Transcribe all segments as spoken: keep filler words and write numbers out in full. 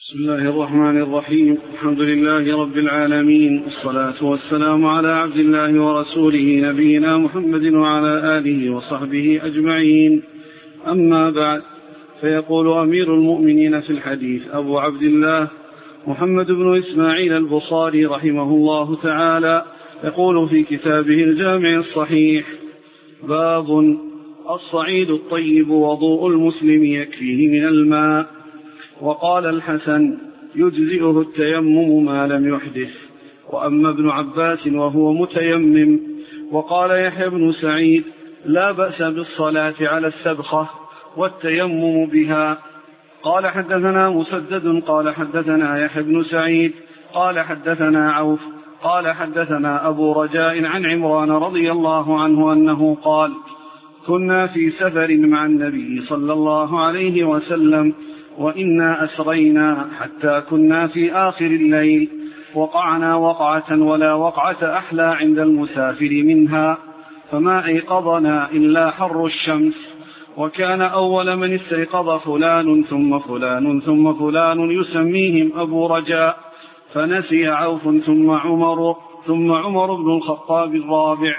بسم الله الرحمن الرحيم. الحمد لله رب العالمين، والصلاة والسلام على عبد الله ورسوله نبينا محمد وعلى آله وصحبه أجمعين. أما بعد، فيقول أمير المؤمنين في الحديث أبو عبد الله محمد بن إسماعيل البخاري رحمه الله تعالى، يقول في كتابه الجامع الصحيح: باب الصعيد الطيب وضوء المسلم يكفيه من الماء. وقال الحسن: يجزئه التيمم ما لم يحدث. وأما ابن عباس وهو متيمم. وقال يحيى بن سعيد: لا بأس بالصلاة على السبخة والتيمم بها. قال حدثنا مسدد قال حدثنا يحيى بن سعيد قال حدثنا عوف قال حدثنا أبو رجاء عن عمران رضي الله عنه أنه قال: كنا في سفر مع النبي صلى الله عليه وسلم، وإنا أسرينا حتى كنا في آخر الليل، وقعنا وقعة ولا وقعة أحلى عند المسافر منها، فما أيقظنا إلا حر الشمس. وكان أول من استيقظ فلان ثم فلان ثم فلان يسميهم أبو رجاء، فنسي عوف ثم عمر ثم عمر بن الخطاب الرابع.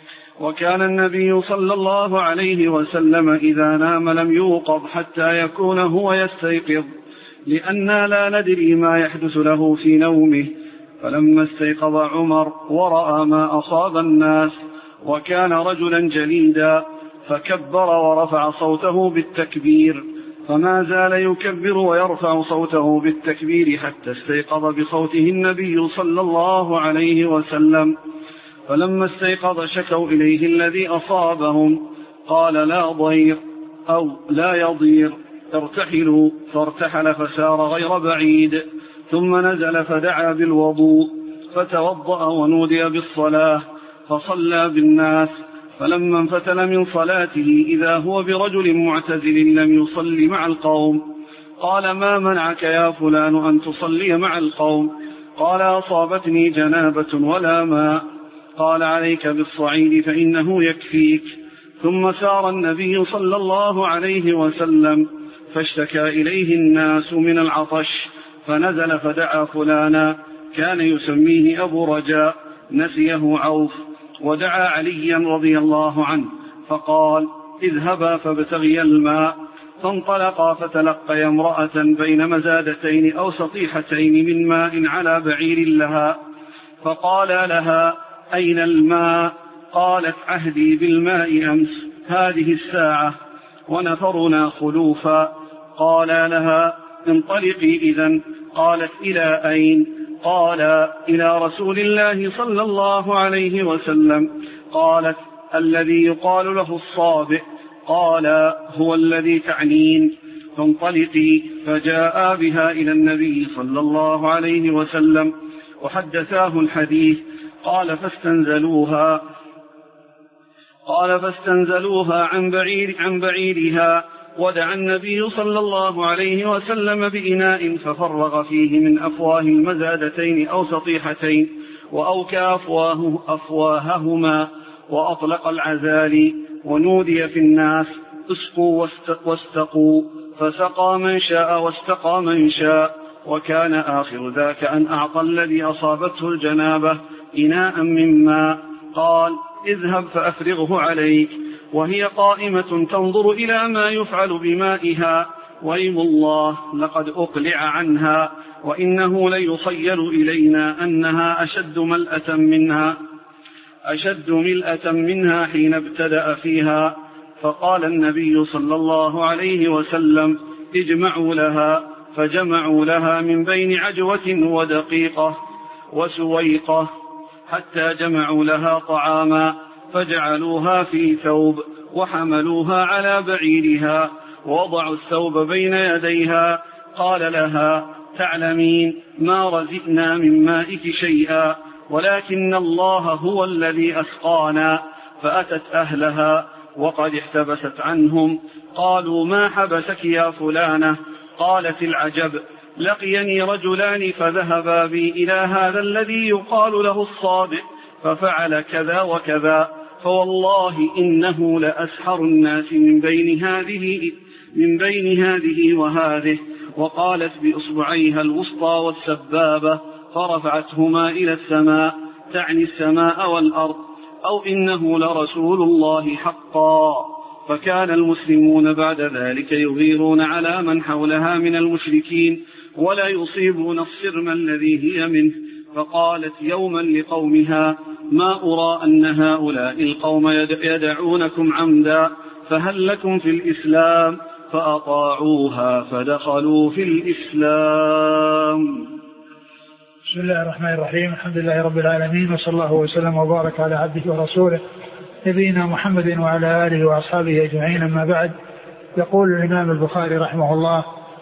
وكان النبي صلى الله عليه وسلم إذا نام لم يوقظ حتى يكون هو يستيقظ، لأننا لا ندري ما يحدث له في نومه. فلما استيقظ عمر ورأى ما أصاب الناس، وكان رجلا جليدا، فكبر ورفع صوته بالتكبير، فما زال يكبر ويرفع صوته بالتكبير حتى استيقظ بصوته النبي صلى الله عليه وسلم. فلما استيقظ شكوا إليه الذي أصابهم، قال: لا ضير أو لا يضير، ارتحلوا. فارتحل فسار غير بعيد، ثم نزل فدعا بالوضوء، فتوضأ ونودي بالصلاة، فصلى بالناس. فلما انفتل من صلاته إذا هو برجل معتزل لم يصلي مع القوم، قال: ما منعك يا فلان أن تصلي مع القوم؟ قال: أصابتني جنابة ولا ماء. قال: عليك بالصعيد فإنه يكفيك. ثم سار النبي صلى الله عليه وسلم، فاشتكى إليه الناس من العطش، فنزل فدعا فلانا كان يسميه أبو رجاء، نسيه عوف، ودعا عليا رضي الله عنه، فقال: اذهبا فابتغيا الماء. فانطلقا فتلقيا امرأة بين مزادتين أو سطيحتين من ماء على بعير لها، فقال لها: أين الماء؟ قالت: عهدي بالماء أمس هذه الساعة، ونفرنا خلوفا. قال لها: انطلقي إذن. قالت: إلى أين؟ قال: إلى رسول الله صلى الله عليه وسلم. قالت: الذي يقال له الصابئ. قال: هو الذي تعنين. فانطلقي. فجاء بها إلى النبي صلى الله عليه وسلم وحدثاه الحديث. قال: فاستنزلوها قال فاستنزلوها عن بعير عن بعيرها. ودعا النبي صلى الله عليه وسلم بإناء ففرغ فيه من أفواه المزادتين أو سطيحتين، وأوكى أفواه أفواههما، وأطلق العزال، ونودي في الناس: اسقوا واستقوا، فسقى من شاء واستقى من شاء. وكان آخر ذاك أن أعطى الذي أصابته الجنابة إناء من ماء، قال: اذهب فأفرغه عليك. وهي قائمة تنظر إلى ما يفعل بمائها، ويم الله لقد أقلع عنها، وإنه ليخيل إلينا أنها أشد ملأة منها أشد ملأة منها حين ابتدأ فيها. فقال النبي صلى الله عليه وسلم: اجمعوا لها. فجمعوا لها من بين عجوة ودقيقة وسويقة، حتى جمعوا لها طعاما، فجعلوها في ثوب، وحملوها على بعيرها، ووضعوا الثوب بين يديها. قال لها: تعلمين ما رزقنا من مائك شيئا، ولكن الله هو الذي أسقانا. فأتت أهلها وقد احتبست عنهم. قالوا: ما حبسك يا فلانة؟ قالت: العجب، لقيني رجلان فذهبا بي إلى هذا الذي يقال له الصابئ، ففعل كذا وكذا، فوالله إنه لأسحر الناس من بين هذه من بين هذه وهذه، وقالت بإصبعيها الوسطى والسبابة فرفعتهما إلى السماء، تعني السماء والأرض، أو إنه لرسول الله حقا. فكان المسلمون بعد ذلك يغيرون على من حولها من المشركين ولا يصيبون الصرم الذي هي منه. فقالت يوما لقومها ما أرى أن هؤلاء القوم يدعونكم عمدا، فهل لكم في الإسلام؟ فأطاعوها فدخلوا في الإسلام. بسم الله الرحمن الرحيم. الحمد لله رب العالمين، وصلى الله وسلم وبارك على عبده ورسوله نبينا محمد وعلى آله وأصحابه أجمعين. أما بعد، يقول الإمام البخاري رحمه الله: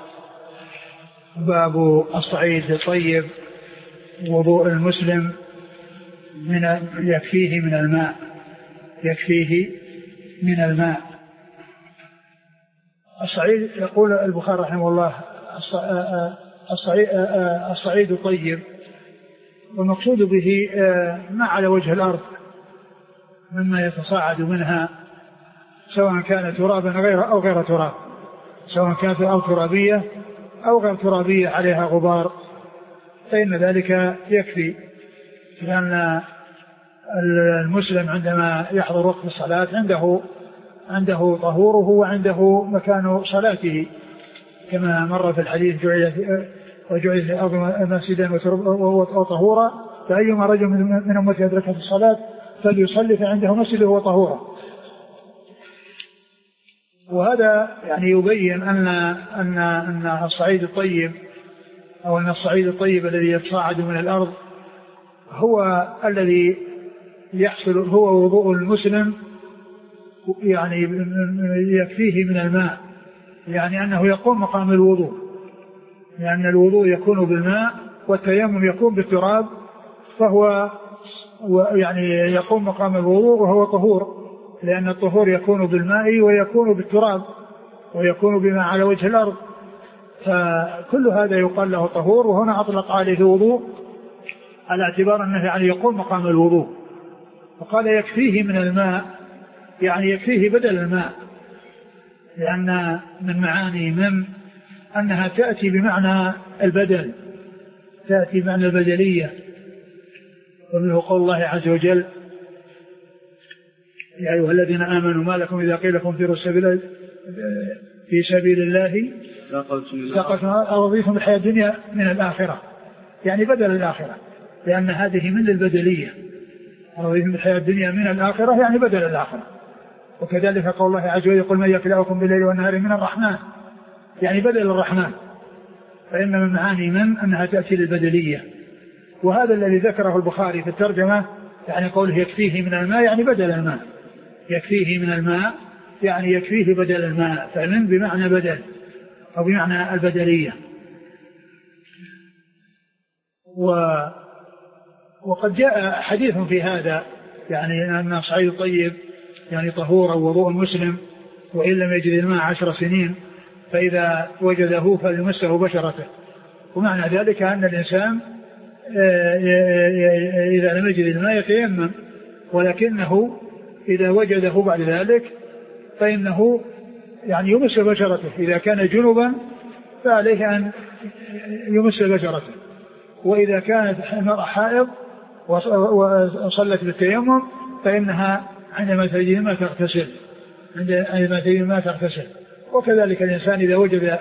باب الصعيد الطيب، وضوء المسلم من يكفيه من الماء يكفيه من الماء الصعيد. يقول البخاري رحمه الله: الصعيد الطيب، والمقصود به ما على وجه الأرض مما يتصاعد منها، سواء كان ترابا غير أو غير تراب، سواء كانت أو ترابية أو غير ترابية عليها غبار، فإن ذلك يكفي. لأن المسلم عندما يحضر وقت الصلاة عنده عنده طهوره وعنده مكان صلاته، كما مر في الحديث: وجعل الأرض مسجدا وطهورا، فأيما رجل من أمتي أدركه في الصلاة فليصلي فعنده مسجده وطهورا. وهذا يعني يبين أن أن أن الصعيد الطيب، أو أن الصعيد الطيب الذي يتصاعد من الأرض هو الذي يحصل، هو وضوء المسلم، يعني يكفيه من الماء، يعني أنه يقوم مقام الوضوء، لأن الوضوء يكون بالماء والتيمم يكون بالتراب، فهو يعني يقوم مقام الوضوء وهو طهور، لأن الطهور يكون بالماء ويكون بالتراب ويكون بما على وجه الأرض، فكل هذا يقال له طهور. وهنا أطلق عليه وضوء على اعتبار أنه يعني يقوم مقام الوضوء، فقال يكفيه من الماء، يعني يكفيه بدل الماء، لأن من معاني من أنها تأتي بمعنى البدل، تأتي بمعنى البدلية. ومنه قول الله عز وجل: يا أيها الذين آمنوا ما لكم إذا قيل لكم انفروا في سبيل الله ثاقلتم أرضيتم بالحياة الدنيا من الآخرة، يعني بدل الآخرة، لأن هذه من البدلية، أرضيتم بالحياة الدنيا من الآخرة يعني بدل الآخرة. وكذلك قول الله عز وجل: قل من يكلأكم بالليل والنهار من الرحمن، يعني بدل الرحمن. فإن من معاني من أنها تأتي للبدلية. وهذا الذي ذكره البخاري في الترجمة، يعني قوله يكفيه من الماء يعني بدل الماء، يكفيه من الماء يعني يكفيه بدل الماء، فمن بمعنى بدل أو بمعنى البدلية. و وقد جاء حديث في هذا، يعني أن الصعيد الطيب يعني طهور أو وضوء المسلم، وإن لم يجد الماء عشر سنين فإذا وجده فليمسه بشرته. ومعنى ذلك أن الإنسان إذا لم يجد الماء يتيمم، ولكنه إذا وجده بعد ذلك فإنه يعني يمس بشرته. إذا كان جنبا فعليه أن يمس بشرته، وإذا كانت حائض وصلت بالتيمم فإنها عندما تجد الماء تغتسل عندما تجد الماء تغتسل. وكذلك الإنسان إذا وجد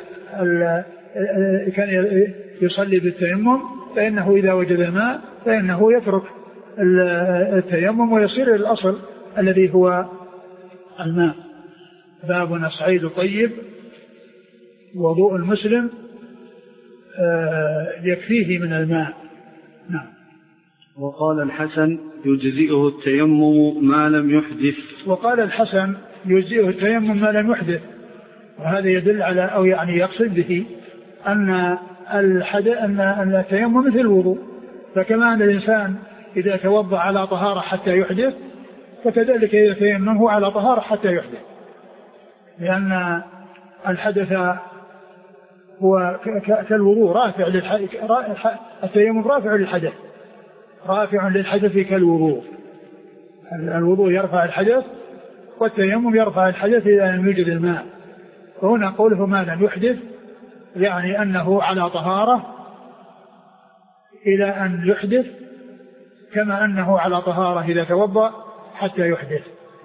كان يصلي بالتيمم فإنه إذا وجد الماء فإنه يترك التيمم ويصير الأصل الذي هو الماء. باب الصعيد الطيب، وضوء المسلم يكفيه من الماء. نعم. وقال الحسن: يجزئه التيمم ما لم يحدث. وقال الحسن: يجزئه التيمم ما لم يحدث. وهذا يدل على، أو يعني يقصد به أن الحدث أن التيمم مثل الوضوء، فكما أن الإنسان إذا توضأ على طهارة حتى يحدث، فكذلك يتيمم هو على طهارة حتى يحدث، لأن الحدث هو كالوضوء رافع للحدث، التيمم رافع للحدث رافع للحدث كالوضوء. الوضوء يرفع الحدث والتيمم يرفع الحدث إذا لم يوجد الماء. وهنا قوله ما لم يحدث يعني أنه على طهارة إلى أن يحدث، كما أنه على طهارة إذا توضأ حتى يحدث.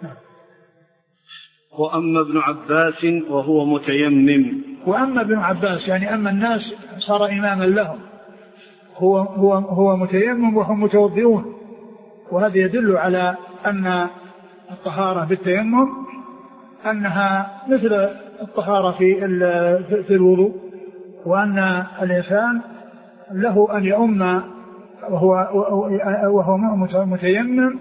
وأما ابن عباس وهو متيمم. وأما ابن عباس يعني أما الناس صار إماما لهم، هو, هو, هو متيمم وهم متوضئون، وهذا يدل على أن الطهارة بالتيمم أنها مثل الطهارة في, في الوضوء، وأن الإنسان له أن يؤم وهو, وهو متيمم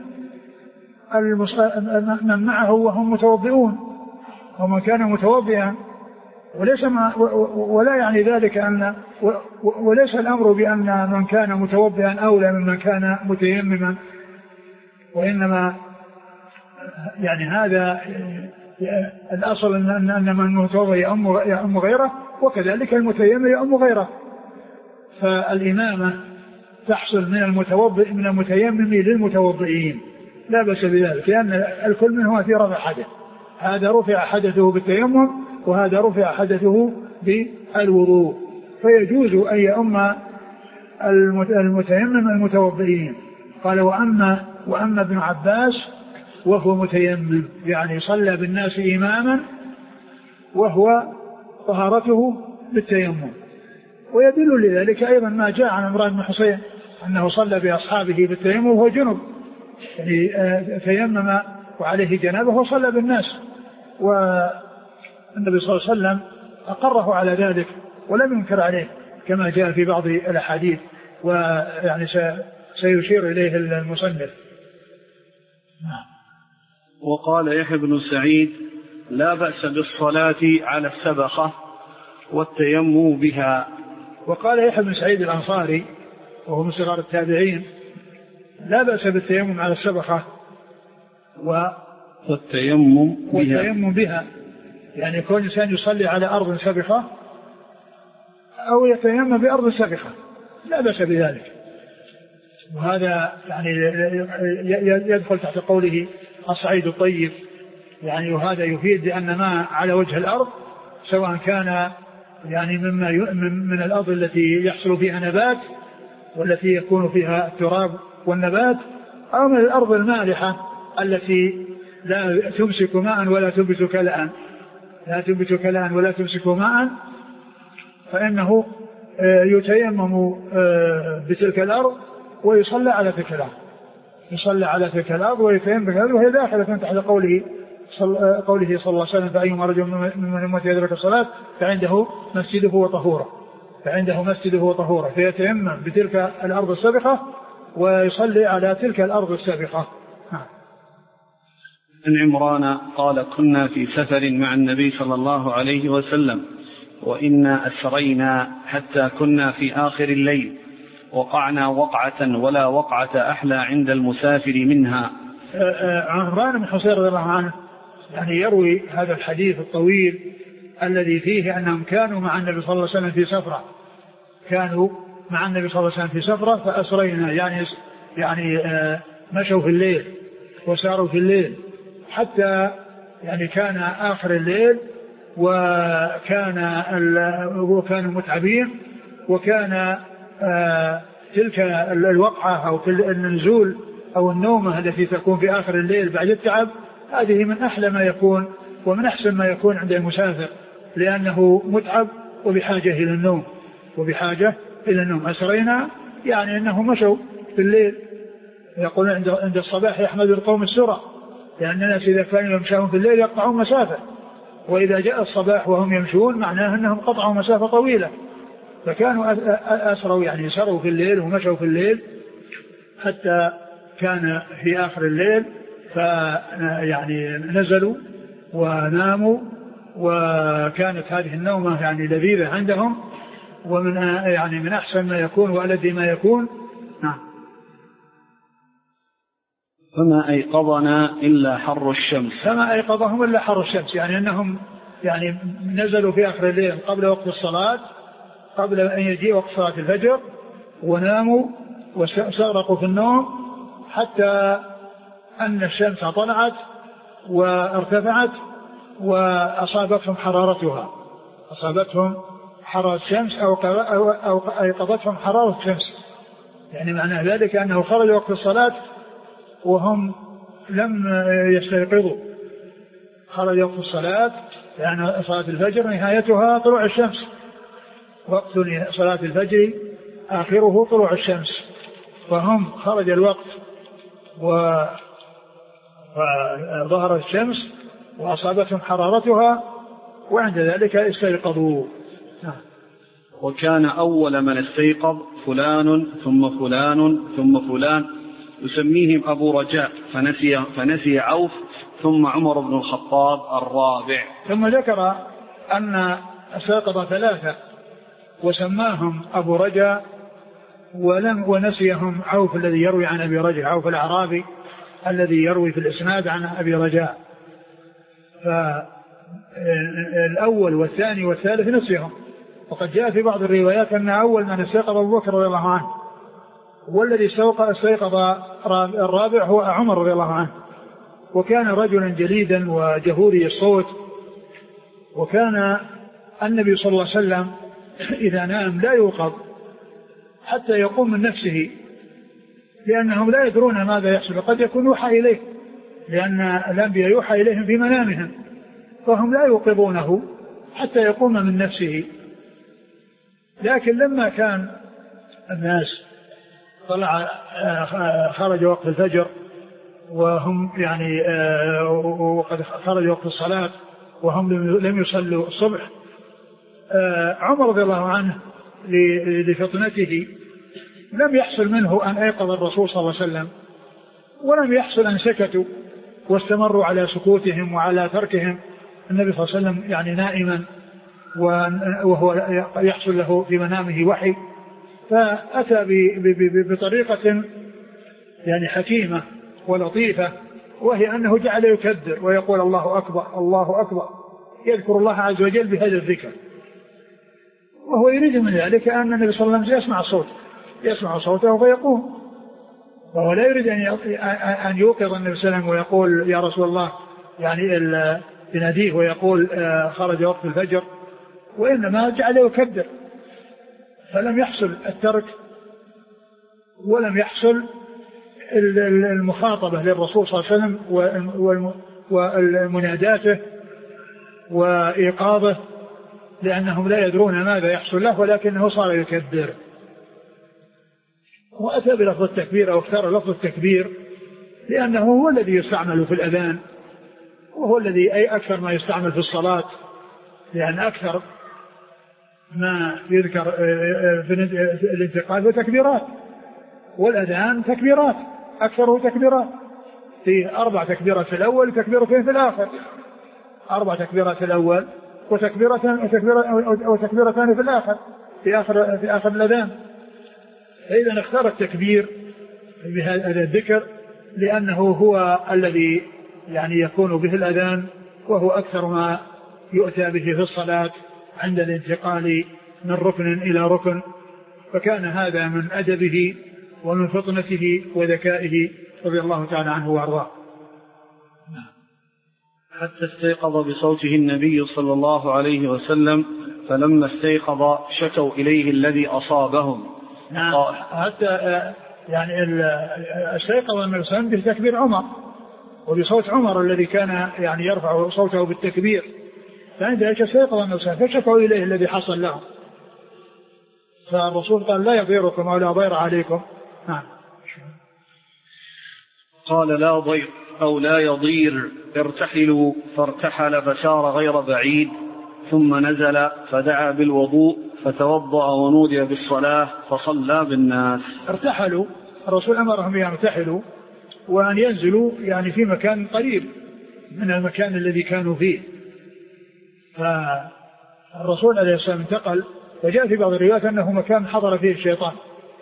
من معه وهم متوضئون، ومن كان متوضئا، وليس ما ولا يعني ذلك أن وليس الأمر بأن من كان متوضئا أولى ممن كان متيمما، وإنما يعني هذا الأصل أن أن من متوضئ يؤم غيره، وكذلك المتيمم يؤم غيره. فالإمامة تحصل من المتوضئ من المتيمم للمتوضئين، لا بأس بذلك، لأن الكل منهما في رفع حدث، هذا رفع حدثه بالتيمم وهذا رفع حدثه بالوضوء، فيجوز أن يؤم المتيمم المتوضئين. قال وأما, وأما ابن عباس وهو متيمم، يعني صلى بالناس إماما وهو طهارته بالتيمم. ويدل لذلك أيضا ما جاء عن عمران بن حسين أنه صلى بأصحابه بالتيمم وهو جنب، يعني تيمم وعليه جنابه وصلى بالناس، والنبي صلى الله عليه وسلم أقره على ذلك ولم ينكر عليه كما جاء في بعض الأحاديث، ويعني سيشير إليه المصنف. وقال يحيى بن سعيد لا بأس بالصلاة على السبخة والتيمم بها. وقال يحيى بن سعيد الأنصاري وهو من صغار التابعين لا بأس بالتيمم على السبخة والتيمم بها. والتيمم بها يعني يكون إنسان يصلي على أرض سبخة أو يتيمم بأرض سبخة لا بأس بذلك، وهذا يعني يدخل تحت قوله الصعيد الطيب، يعني وهذا يفيد أن ما على وجه الأرض سواء كان يعني مما من الأرض التي يحصل فيها نبات والتي يكون فيها التراب والنبات، أو من الأرض المالحة التي لا تمسك ماء ولا تنبت كلأ لا تنبت كلأ ولا تمسك ماء، فإنه يتيمم بتلك الأرض ويصلى على تلك الأرض يصلى على تلك الأرض ويتيمم بتلك الأرض، وهي داخلة تحت قوله صلى قوله صلى الله عليه وسلم فأيما رجل من أمتي يدرك الصلاة فعنده مسجده وطهوره فعنده مسجده وطهوره فيتيمم بتلك الأرض السابقة ويصلي على تلك الأرض السابقة. عن عمران قال كنا في سفر مع النبي صلى الله عليه وسلم وإنا أسرينا حتى كنا في آخر الليل وقعنا وقعة ولا وقعة أحلى عند المسافر منها. عمران بن حسين رضي الله عنه يعني يروي هذا الحديث الطويل الذي فيه أنهم كانوا مع النبي صلى الله عليه وسلم في سفرة كانوا مع النبي صلى الله عليه وسلم في سفرة فأسرينا يعني يعني مشوا في الليل وساروا في الليل حتى يعني كان آخر الليل وكان وكانوا متعبين، وكان تلك الوقعة أو النزول أو النومة التي تكون في آخر الليل بعد التعب هذه من أحلى ما يكون ومن أحسن ما يكون عند المسافر، لأنه متعب وبحاجة إلى النوم وبحاجة إلى النوم. أسرينا يعني أنهم مشوا في الليل، يقولون عند عند الصباح يحمد القوم السرى، لأن الناس إذا كانوا يمشون في الليل يقطعون مسافة، وإذا جاء الصباح وهم يمشون معناه أنهم قطعوا مسافة طويلة، فكانوا أسروا يعني سروا في الليل ومشوا في الليل حتى كان في آخر الليل فيعني نزلوا وناموا، وكانت هذه النومة يعني لذيذة عندهم ومن يعني من أحسن ما يكون وألذ ما يكون. نعم. فما أيقظنا إلا حر الشمس فما أيقظهم إلا حر الشمس، يعني أنهم يعني نزلوا في آخر الليل قبل وقت الصلاة قبل أن يجيء وقت صلاة الفجر وناموا وسرقوا في النوم حتى أن الشمس طلعت وارتفعت وأصابتهم حرارتها أصابتهم حرارة الشمس أو أو أيقظتهم حرارة الشمس، يعني معنى ذلك أنه خرج وقت الصلاة وهم لم يستيقظوا، خرج وقت الصلاة يعني صلاة الفجر نهايتها طلوع الشمس، وقت صلاة الفجر آخره طلوع الشمس، فهم خرج الوقت وظهرت الشمس وأصابتهم حرارتها وعند ذلك استيقظوا. وكان أول من استيقظ فلان ثم فلان ثم فلان يسميهم أبو رجاء فنسي, فنسي عوف ثم عمر بن الخطاب الرابع. ثم ذكر أن استيقظ ثلاثة وسماهم أبو رجاء ولم ونسيهم عوف الذي يروي عن أبي رجاء، عوف الأعرابي الذي يروي في الإسناد عن أبي رجاء، فالأول والثاني والثالث نسيهم. وقد جاء في بعض الروايات أن أول من استيقظ أبو بكر رضي الله عنه، والذي استيقظ الرابع هو عمر رضي الله عنه، وكان رجلا جليدا وجهوري الصوت، وكان النبي صلى الله عليه وسلم إذا نام لا يوقظ حتى يقوم من نفسه، لأنهم لا يدرون ماذا يحصل، قد يكون يوحى إليه، لأن الأنبياء يوحى إليهم في منامهم، فهم لا يوقظونه حتى يقوم من نفسه. لكن لما كان الناس طلع خرج وقت الفجر وهم يعني وقد خرج وقت الصلاة وهم لم يصلوا الصبح، عمر رضي الله عنه لفطنته لم يحصل منه أن أيقظ الرسول صلى الله عليه وسلم، ولم يحصل أن سكتوا واستمروا على سكوتهم وعلى تركهم النبي صلى الله عليه وسلم يعني نائما وهو يحصل له في منامه وحي، فأتى بطريقة يعني حكيمة ولطيفة، وهي أنه جعل يكبر ويقول الله أكبر الله أكبر، يذكر الله عز وجل بهذا الذكر، وهو يريد من ذلك أن النبي صلى الله عليه وسلم يسمع صوته يسمع صوته فيقوم، وهو لا يريد أن يوقظ النبي صلى الله عليه وسلم ويقول يا رسول الله يعني يناديه ويقول خرج وقت الفجر، وإنما جعل يكبر، فلم يحصل الترك ولم يحصل المخاطبة للرسول صلى الله عليه وسلم والمناداته وإيقاظه، لأنهم لا يدرون ماذا يحصل له، ولكنه صار يكبر. وأتى بلفظ التكبير أو اختار لفظ التكبير لأنه هو الذي يستعمل في الأذان، وهو الذي أي أكثر ما يستعمل في الصلاة، لأن أكثر ما يذكر في الانتقال وتكبيرات، والأذان تكبيرات أكثره تكبيرات، في أربع تكبيرات في الأول وتكبيرتين في الآخر، أربع تكبيرات في الأول وتكبيرتان وتكبيرتان في الآخر في آخر في آخر الأذان. فإذا اختار التكبير بهذا الذكر لأنه هو الذي يعني يكون به الأذان، وهو أكثر ما يؤتى به في الصلاة عند الانتقال من ركن إلى ركن، فكان هذا من أدبه ومن فطنته وذكائه رضي الله تعالى عنه وارضاه. حتى استيقظ بصوته النبي صلى الله عليه وسلم، فلما استيقظ شكوا إليه الذي أصابهم. نعم. حتى يعني استيقظ النبي صلى الله عليه وسلم بتكبير عمر وبصوت عمر الذي كان يعني يرفع صوته بالتكبير، فعندها استيقظ النبي صلى الله عليه وسلم فشكوا إليه الذي حصل لهم، فالرسول قال لا يضيركم أو لا ضير عليكم. نعم. قال لا ضير أو لا يضير، ارتحلوا، فارتحل فسار غير بعيد، ثم نزل فدعا بالوضوء فتوضأ ونودي بالصلاة فصلى بالناس. ارتحلوا، الرسول أمرهم أن يرتحلوا وأن ينزلوا يعني في مكان قريب من المكان الذي كانوا فيه، فالرسول عليه الصلاة والسلام انتقل، وجاء في بعض الروايات أنه مكان حضر فيه الشيطان،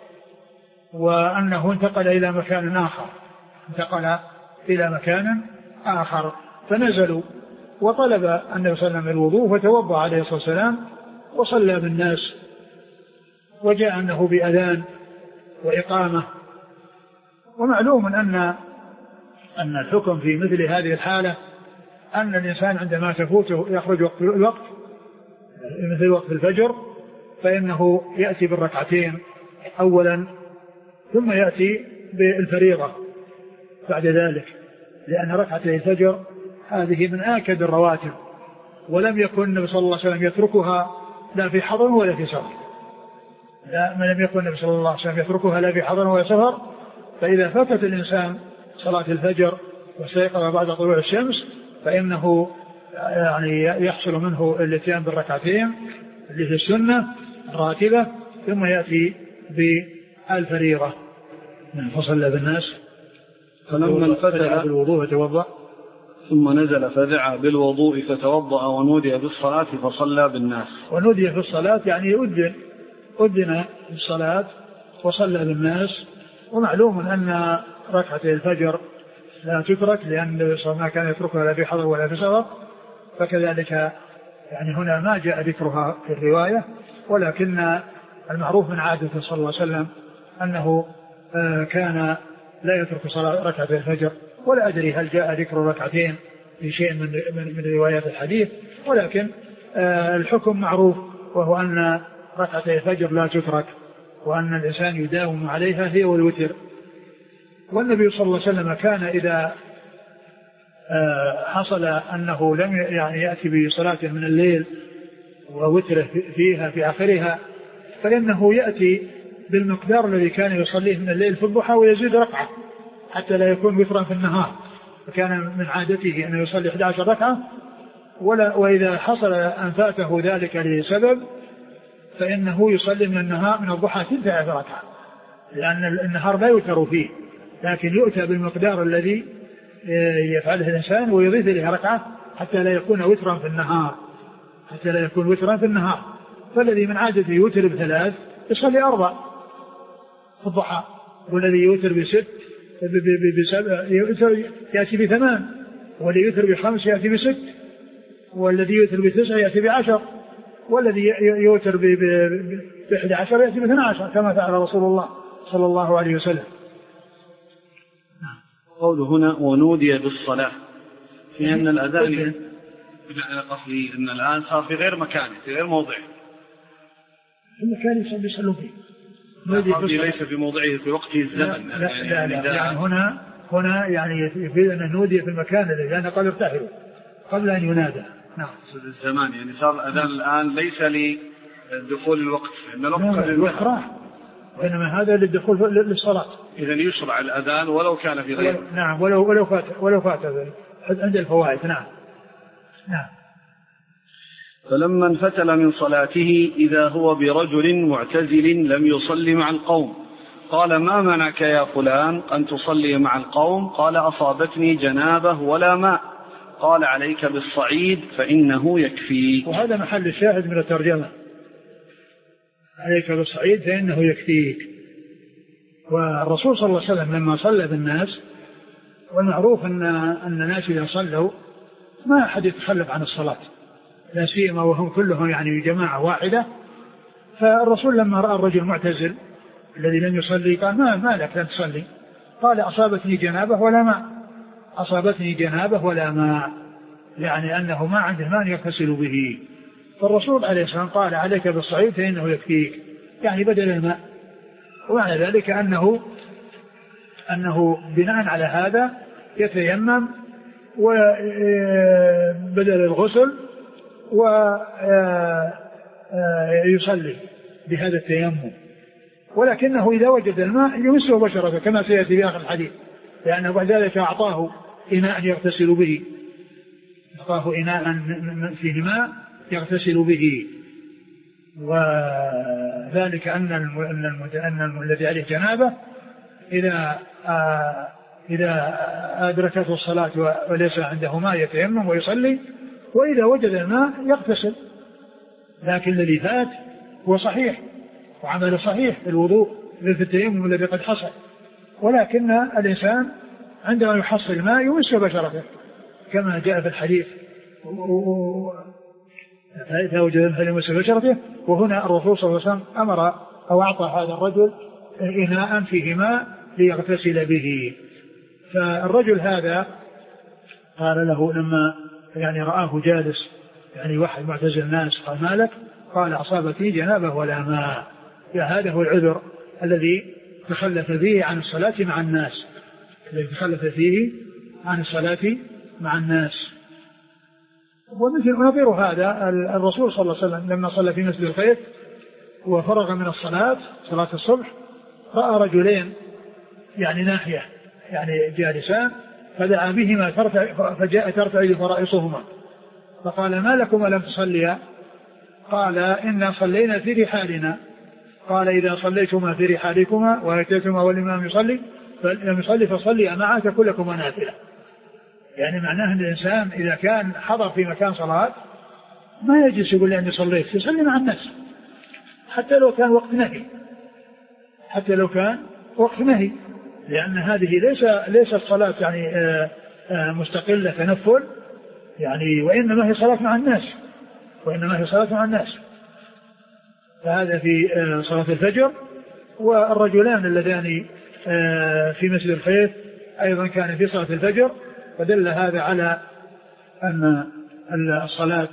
وأنه انتقل إلى مكان آخر انتقل إلى مكان آخر فنزلوا، وطلب النبي صلى الله عليه وسلم الوضوء فتوضأ عليه الصلاة والسلام وصلى بالناس، وجاء أنه بأذان وإقامة. ومعلوم أن أن الحكم في مثل هذه الحالة أن الإنسان عندما تفوته يخرج وقت الوقت مثل وقت الفجر فإنه يأتي بالركعتين أولا ثم يأتي بالفريضة بعد ذلك، لأن ركعتي الفجر هذه من آكد الرواتب، ولم يكن النبي صلى الله عليه وسلم يتركها لا في حضر ولا في سفر، لا ما لم يكن النبي صلى الله عليه وسلم يتركها لا في حضر ولا سفر. فإذا فاتت الإنسان صلاة الفجر واستيقظ بعد طلوع الشمس فإنه يعني يحصل منه الاتيان بالركعتين اللي في السنة راتبة، ثم يأتي بالفريضة. فصلى بالناس فلما انفتل بالوضوء فتوضأ ثم نزل فدعا بالوضوء فتوضأ ونودي بالصلاة فصلى بالناس. ونودي في الصلاة يعني أذن أذن بالصلاة وصلى بالناس. ومعلوم أن ركعتي الفجر لا تترك، لأن ما كان يتركها لا في حضر ولا في سفر، فكذلك يعني هنا ما جاء ذكرها في الرواية، ولكن المعروف من عادته صلى الله عليه وسلم أنه كان لا يترك صلاة ركعتي الفجر. ولا أدري هل جاء ذكر ركعتين في شيء من من روايات الحديث، ولكن الحكم معروف، وهو أن ركعتي الفجر لا تترك، وأن الإنسان يداوم عليها هي والوتر. والنبي صلى الله عليه وسلم كان إذا حصل أنه لم يعني يأتي بصلاة من الليل ووتره فيها في آخرها، فإنه يأتي بالمقدار الذي كان يصليه من الليل في الضحى ويزيد ركعة حتى لا يكون وترا في النهار. فكان من عادته أن يصلي إحدى عشرة ركعة، ولا وإذا حصل أن فاته ذلك لسبب فإنه يصلي من النهار من الضحى ستة عشر ركعة، لأن النهار لا يوتر فيه، لكن يؤتى بالمقدار الذي يفعله الإنسان ويضيف إليه ركعة حتى لا يكون وترا في النهار حتى لا يكون وترا في النهار. فالذي من عادته يوتر بثلاث يصلي أربع في الضحى، والذي يوتر بست بسبع يأتي بثمان، والذي يوتر بخمس يأتي بست، والذي يوتر بتسع يأتي بعشر، والذي يوتر بإحدى عشر يأتي باثنى عشر، كما فعل رسول الله صلى الله عليه وسلم. قوله هنا ونودي بالصلاة، في أن الأذان قصدي أن الآن صار في غير مكانه في غير موضعه، في المكان يصلوا فيه، ليس في موضعه في وقته الزمن. لا, لا, يعني, لا, لا يعني هنا هنا يعني يفيد أن نودي في المكان الذي لأن قد ارتحلوا قبل أن ينادى. نعم الزمان يعني صار الأذان الآن ليس لدخول الوقت، إن الوقت راح، إنما هذا للدخول للصلاة. إذا يشرع الأذان ولو كان في غيره. نعم ولو ولو فات ولو فات عند الفوائد. نعم نعم. فلما انفتل من صلاته إذا هو برجل معتزل لم يصلي مع القوم، قال ما منعك يا فلان أن تصلي مع القوم؟ قال أصابتني جنابة ولا ماء. قال عليك بالصعيد فإنه يكفيك. وهذا محل الشاهد من الترجمة، عليك بالصعيد فإنه يكفيك. والرسول صلى الله عليه وسلم لما صلى بالناس، والمعروف أن أن الناس إذا صلوا ما أحد يتخلف عن الصلاة، لا سيما وهم كلهم يعني جماعة واحدة. فالرسول لما رأى الرجل معتزل الذي لم يصلي قال ما ما لك لم تصلي؟ قال أصابتني جنابة ولا ماء، أصابتني جنابة ولا ماء، يعني أنه ما عنده ماء يغتسل به. فالرسول عليه السلام قال عليك بالصعيد فإنه يكفيك، يعني بدل الماء. ومعنى ذلك أنه أنه بناء على هذا يتيمم وبدل الغسل ويصلي بهذا التيمم، ولكنه إذا وجد الماء يمسه بشرته كما سيأتي في آخر الحديث، لأنه بعد ذلك أعطاه إناء يغتسل به، أعطاه إناء فيه ماء يغتسل به. وذلك أن أن الذي عليه جنابه إذا إذا أدركته الصلاة وليس عنده ماء يتيمم ويصلي، وإذا وجد الماء يغتسل. لكن الذي فات هو صحيح وعمل صحيح في الوضوء في التيمم الذي قد حصل، ولكن الإنسان عندما يحصل الماء يمس بشرته كما جاء في الحديث إذا وجد الماء يمس بشرته. وهنا الرسول صلى الله عليه وسلم أمر أو أعطى هذا الرجل إناء فيه ماء ليغتسل به. فالرجل هذا قال له لما يعني رآه جالس يعني واحد معتزل الناس قال مالك؟ قال أصابتني جنابة ولا ماء. هذا هو العذر الذي تخلف فيه عن الصلاة مع الناس الذي تخلف فيه عن الصلاة مع الناس. ومثل نظير هذا الرسول صلى الله عليه وسلم لما صلى في مسجد الخيف وفرغ من الصلاة صلاة الصبح رأى رجلين يعني ناحية يعني جالسان فدعا بهما ترتع فجاء ترتعد فرائصهما فقال ما لكم لم تصليا؟ قال إنا صلينا في رحالنا. قال إذا صليتما في رحالكما وأتيتما والإمام يصلي فلم يصلي فصلي معه تكون لكما نافلة. يعني معناه أن الإنسان إذا كان حضر في مكان صلاة ما يجلس يقول لي أني صليت، يصلي مع الناس حتى لو كان وقت نهي حتى لو كان وقت نهي لأن هذه ليس ليست صلاة يعني آآ آآ مستقلة تنفل يعني وإنما هي صلاة مع الناس وإنما هي صلاة مع الناس. فهذا في صلاة الفجر. والرجلان اللذان في مسجد الخيف أيضا كان في صلاة الفجر فدل هذا على أن الصلاة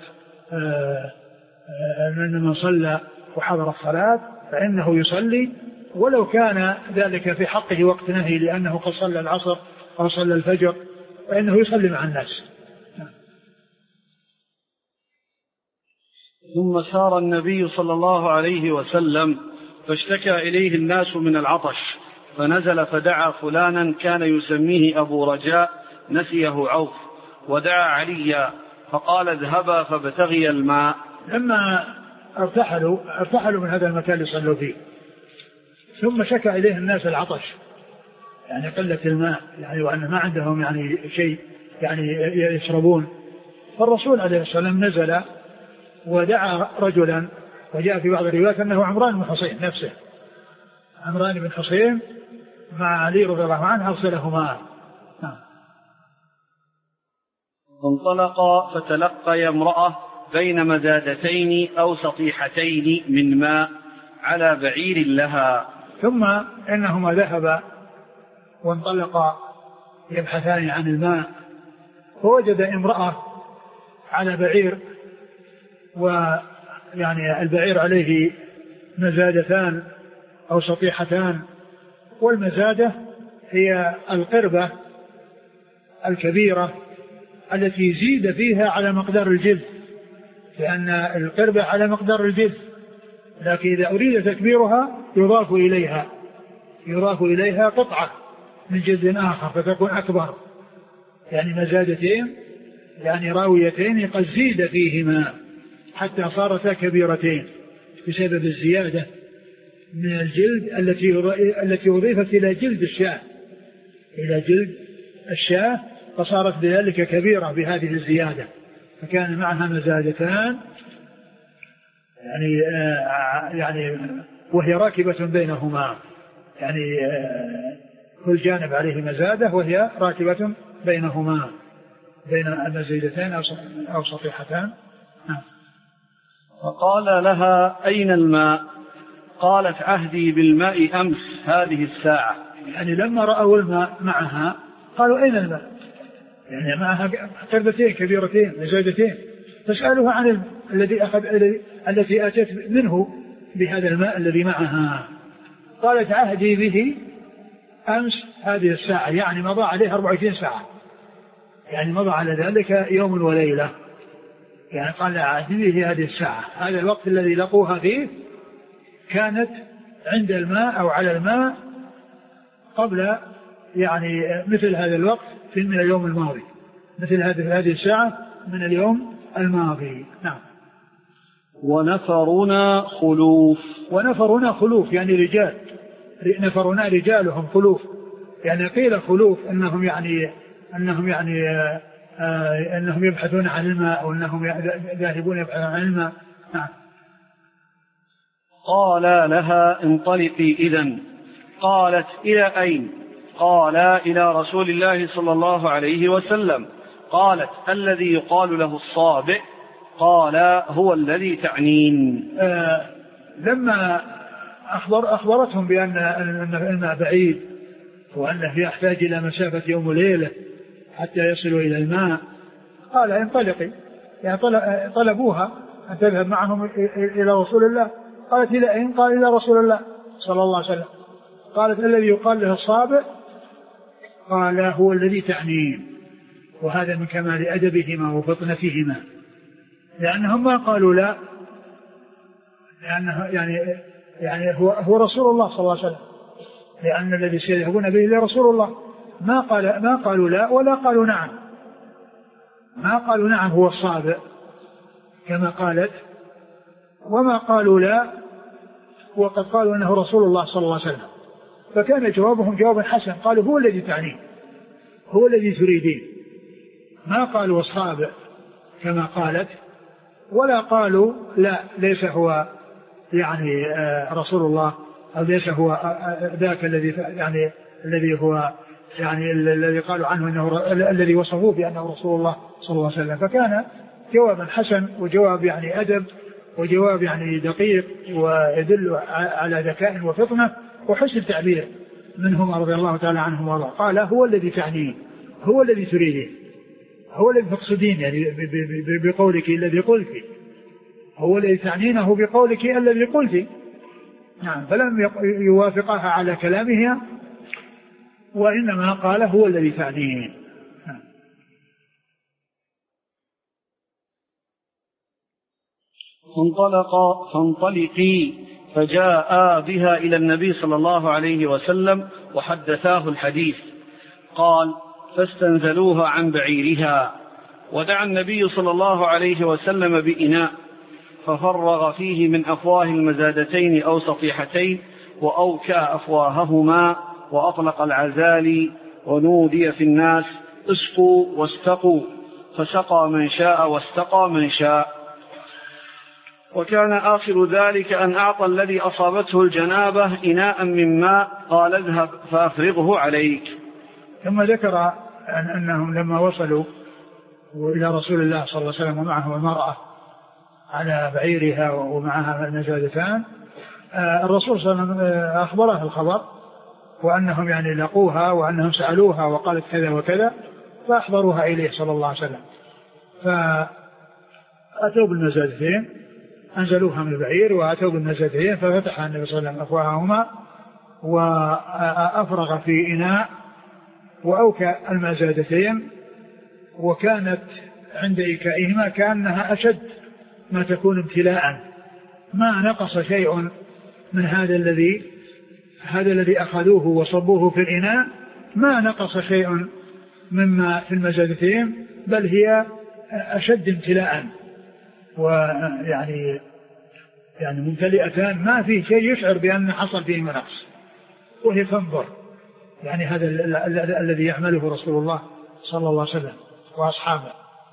أن من صلى وحضر الصلاة فإنه يصلي ولو كان ذلك في حقه وقت نهي لأنه قد صلى العصر أو صلى الفجر فإنه يصلي مع الناس. ثم سار النبي صلى الله عليه وسلم فاشتكى إليه الناس من العطش فنزل فدعا فلانا كان يسميه أبو رجاء نسيه عوف ودعا عليا فقال اذهبا فابتغي الماء. لما ارتحلوا ارتحلوا من هذا المكان اللي صلوا فيه ثم شكى إليه الناس العطش يعني قلة الماء يعني وأن ما عندهم يعني شيء يعني يشربون. فالرسول عليه الصلاة والسلام نزل ودعا رجلا وجاء في بعض الروايات أنه عمران بن حصين نفسه عمران بن حصين مع علي رضي الله عنه أرسلهما. فانطلق فتلقي امرأة بين مزادتين أو سطيحتين من ماء على بعير لها. ثم إنهما ذهبا وانطلقا يبحثان عن الماء فوجد امرأة على بعير ويعني البعير عليه مزادتان أو سطيحتان. والمزادة هي القربة الكبيرة التي زيد فيها على مقدار الجلد لأن القربة على مقدار الجلد لكن إذا أريد تكبيرها يضاف إليها يضاف إليها قطعة من جلد آخر فتكون أكبر يعني مزادتين يعني راويتين قد زيد فيهما حتى صارتا كبيرتين بسبب الزيادة من الجلد التي التي أضيفت إلى جلد الشاة إلى جلد الشاة فصارت بذلك كبيرة بهذه الزيادة فكان معها مزادتان يعني آه يعني وهي راكبة بينهما يعني آه كل جانب عليه مزادة وهي راكبة بينهما بين المزيدتين أو سطيحتان. فقال لها أين الماء؟ قالت عهدي بالماء أمس هذه الساعة. يعني لما رأوا الماء معها قالوا أين الماء؟ يعني معها قربتين كبيرتين مزيدتين تسألها عن الماء الذي أخذ التي أتت منه بهذا الماء الذي معها. قالت عهدي به أمس هذه الساعة يعني مضى عليها أربعة وعشرين ساعة يعني مضى على ذلك يوم وليلة يعني قال عهدي به هذه الساعة هذا الوقت الذي لقوها فيه كانت عند الماء أو على الماء قبل يعني مثل هذا الوقت في من اليوم الماضي مثل هذه هذه الساعة من اليوم الماضي. نعم. ونفرنا خلوف ونفرنا خلوف يعني رجال نفرنا رجالهم خلوف يعني قيل خلوف أنهم يعني أنهم يعني آه آه أنهم يبحثون عن الماء أو أنهم ذاهبون يبحثون عن الماء. نعم. قال لها انطلقي إذن. قالت إلى أين؟ قال إلى رسول الله صلى الله عليه وسلم. قالت الذي يقال له الصابئ؟ قال هو الذي تعنين. آه لما أخبر أخبرتهم بأن الماء بعيد وأنه يحتاج إلى مسافة يوم وليلة حتى يصلوا إلى الماء قال انطلقي يعني طلبوها أن تذهب معهم إلى رسول الله. قالت إلى أين؟ قال إلى رسول الله صلى الله عليه وسلم. قالت الذي يقال له الصابئ؟ قال هو الذي تعنيه. وهذا من كمال أدبهما وفطنتهما، لأنهم ما قالوا لا، لأنه يعني يعني هو هو رسول الله صلى الله عليه وسلم، لأن الذي سيذهبون به لرسول الله. ما قال ما قالوا لا ولا قالوا نعم، ما قالوا نعم هو الصابئ كما قالت، وما قالوا لا وقد قالوا أنه رسول الله صلى الله عليه وسلم. فكان جوابهم جوابا حسن، قالوا هو الذي تعنيه، هو الذي تريدين. ما قالوا الصابئ كما قالت، ولا قالوا لا ليس هو يعني رسول الله، أو ليس هو ذاك الذي يعني الذي هو يعني الذي قالوا عنه انه الذي وصفوه بانه رسول الله صلى الله عليه وسلم. فكان جوابا حسن، وجواب يعني ادب، وجواب يعني دقيق، ويدل على ذكاء وفطنه وحسن تعبير منهما رضي الله تعالى عنهم وارضاهم. قال هو الذي تعنيه، هو الذي تريده، هو الذي تقصدين يعني بقولك الذي قلت، هو الذي تعنينه بقولك الذي قلت. نعم. فلم يوافقها على كلامها، وإنما قال هو الذي تعنيه. فانطلق فانطلقي فجاء بها إلى النبي صلى الله عليه وسلم وحدثاه الحديث. قال فاستنزلوها عن بعيرها، ودعا النبي صلى الله عليه وسلم بإناء ففرغ فيه من أفواه المزادتين أو صفيحتين وأوكى أفواههما وأطلق العزال، ونودي في الناس اسقوا واستقوا، فسقى من شاء واستقى من شاء. وكان آخر ذلك أن أعطى الذي أصابته الجنابة إناء من ماء، قال اذهب فأفرغه عليك. ثم ذكر أن أنهم لما وصلوا إلى رسول الله صلى الله عليه وسلم ومعه المرأة على بعيرها ومعها المزادتان، الرسول صلى الله عليه وسلم أخبره الخبر، وأنهم يعني لقوها وأنهم سألوها وقالت كذا وكذا، فأحضروها إليه صلى الله عليه وسلم. فأتوا بالمزادتين، أنزلوها من البعير وأتوا بالمزادتين، ففتح النبي صلى الله عليه وسلم أفواههما وأفرغ في إناء وأوكى المزادتين، وكانت عند إيكائهما كأنها أشد ما تكون امتلاء، ما نقص شيء من هذا الذي هذا الذي أخذوه وصبوه في الإناء، ما نقص شيء مما في المزادتين، بل هي أشد امتلاء، ويعني يعني ممتلئتان، ما في شيء يشعر بأن حصل فيه نقص. وهي تنظر يعني هذا الذي يعمله رسول الله صلى الله عليه وسلم وأصحابه.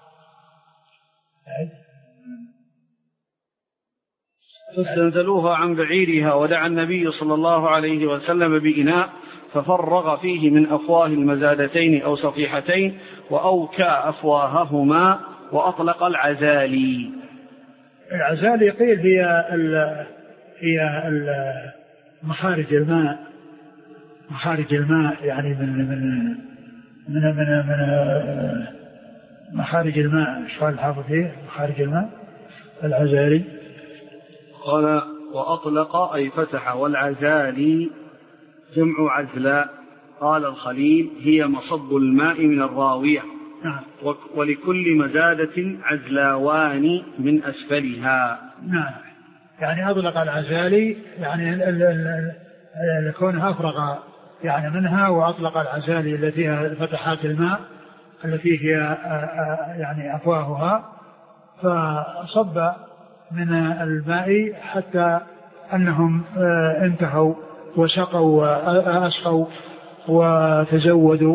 فاستنزلوها عن بعيرها، ودعا النبي صلى الله عليه وسلم بإناء ففرغ فيه من أفواه المزادتين أو صفيحتين وأوكى أفواههما وأطلق العزالي. العزالي قيل هي ال هي ال مخارج الماء، مخارج الماء يعني من من من من, من مخارج الماء. ايش قال الحافظ فيه مخارج الماء؟ العزالي قال وأطلق أي فتح، والعزالي جمع عزلاء. قال الخليل هي مصب الماء من الراوية. نعم. ولكل مزادة عزلاوان من أسفلها. نعم. يعني أطلق العزالي يعني كونها أفرغ يعني منها، وأطلق العزالي التي هي فتحات الماء التي هي يعني أفواهها، فصب من الماء حتى أنهم انتهوا وسقوا وأسقوا وتزودوا،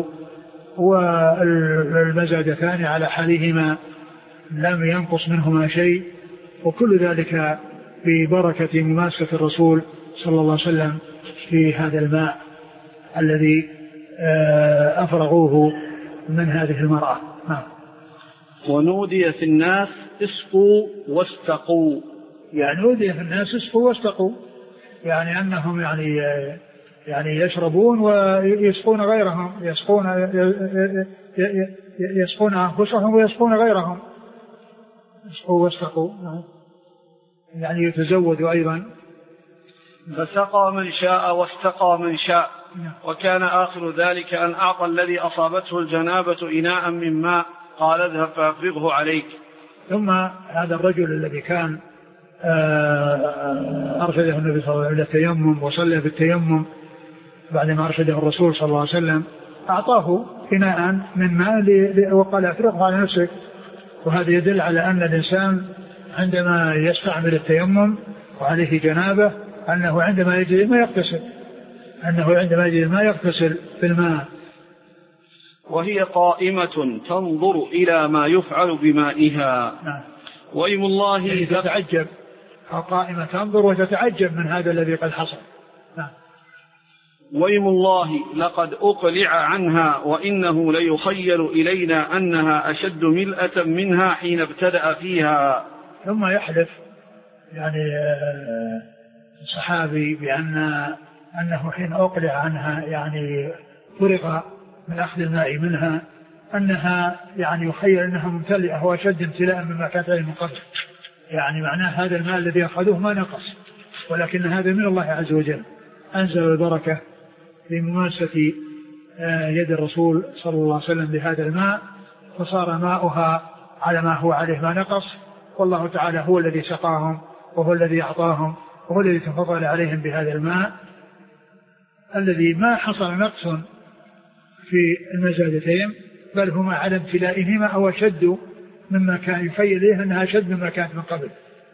والمزادتان على حالهما لم ينقص منهما شيء، وكل ذلك ببركة مماسكة الرسول صلى الله عليه وسلم في هذا الماء الذي أفرغوه من هذه المرأة. ونودي في الناس اسقوا واستقوا. يعني نودي في الناس اسقوا واستقوا، يعني أنهم يعني يعني يشربون ويسقون غيرهم، يسقون يسقون أنفسهم ويسقون غيرهم. اسقوا واستقوا. يعني يتزود أيضا. فسقى من شاء واستقى من شاء. وكان آخر ذلك أن أعطى الذي أصابته الجنابة إناء من ماء قال اذهب فأفرغه عليك. ثم هذا الرجل الذي كان أرشده النبي صلى الله عليه وسلم إلى التيمم وصلى في التيمم بعدما أرشده الرسول صلى الله عليه وسلم أعطاه إناء من ماء وقال أفرغه على نفسك. وهذا يدل على أن الإنسان عندما يستعمل التيمم وعليه جنابه أنه عندما يجد ما يغتسل أنه عندما يجد ما يغتسل بالماء. وهي قائمة تنظر إلى ما يفعل بمائها. نعم. وإيم الله يعني تتعجب، أو قائمة تنظر وتتعجب من هذا الذي قد حصل. نعم. وإيم الله لقد أقلع عنها وإنه ليخيل إلينا أنها أشد ملأة منها حين ابتدأ فيها. ثم يحلف يعني الصحابي بأن أنه حين أقلع عنها يعني فرغ من أخذ الماء منها أنها يعني يخيل أنها ممتلئة وأشد امتلاء مما كانت عليه من قبل. يعني معناه هذا الماء الذي أخذوه ما نقص، ولكن هذا من الله عز وجل أنزل البركة لمماسة يد الرسول صلى الله عليه وسلم بهذا الماء فصار ماؤها على ما هو عليه ما نقص. والله تعالى هو الذي سقاهم وهو الذي أعطاهم وهو الذي تفضل عليهم بهذا الماء الذي ما حصل نقص في المزادتين، بل هما على امتلائهما أو أشد مما كان يخيل إليه أنها أشد مما كانت من قبل.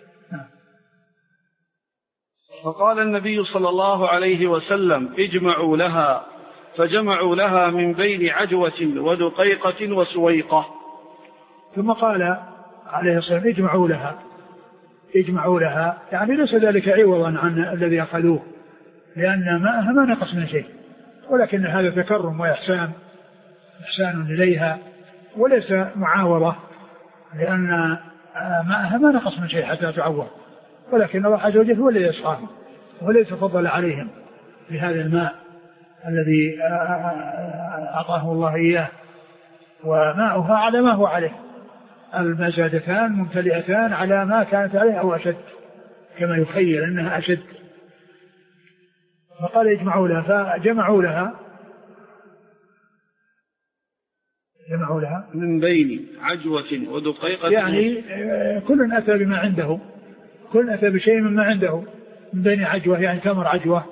فقال النبي صلى الله عليه وسلم اجمعوا لها، فجمعوا لها من بين عجوة ودقيقة وسويقة. ثم قال عليه الصلاة والسلام اجمعوا لها، اجمعوا لها يعني ليس ذلك عوضا عن الذي أخذوه، لأن ماءها ما نقص من شيء، ولكن هذا تكرم وإحسان إحسان إليها وليس معاوضة، لأن ماءها ما نقص من شيء حتى تعوض، ولكن الله عز وجل هو الذي يسقاهم وهو الذي تفضل عليهم بهذا الماء الذي أعطاه الله إياه، وماؤها على ما هو عليه، المزادتان ممتلئتان على ما كانت عليه أو أشد كما يخيل أنها أشد. فقال يجمعوا لها، فجمعوا لها جمعوا لها من بين عجوة ودقيقة، يعني كل أتى بما عنده، كل أتى بشيء مما عنده، من بين عجوة يعني تمر عجوة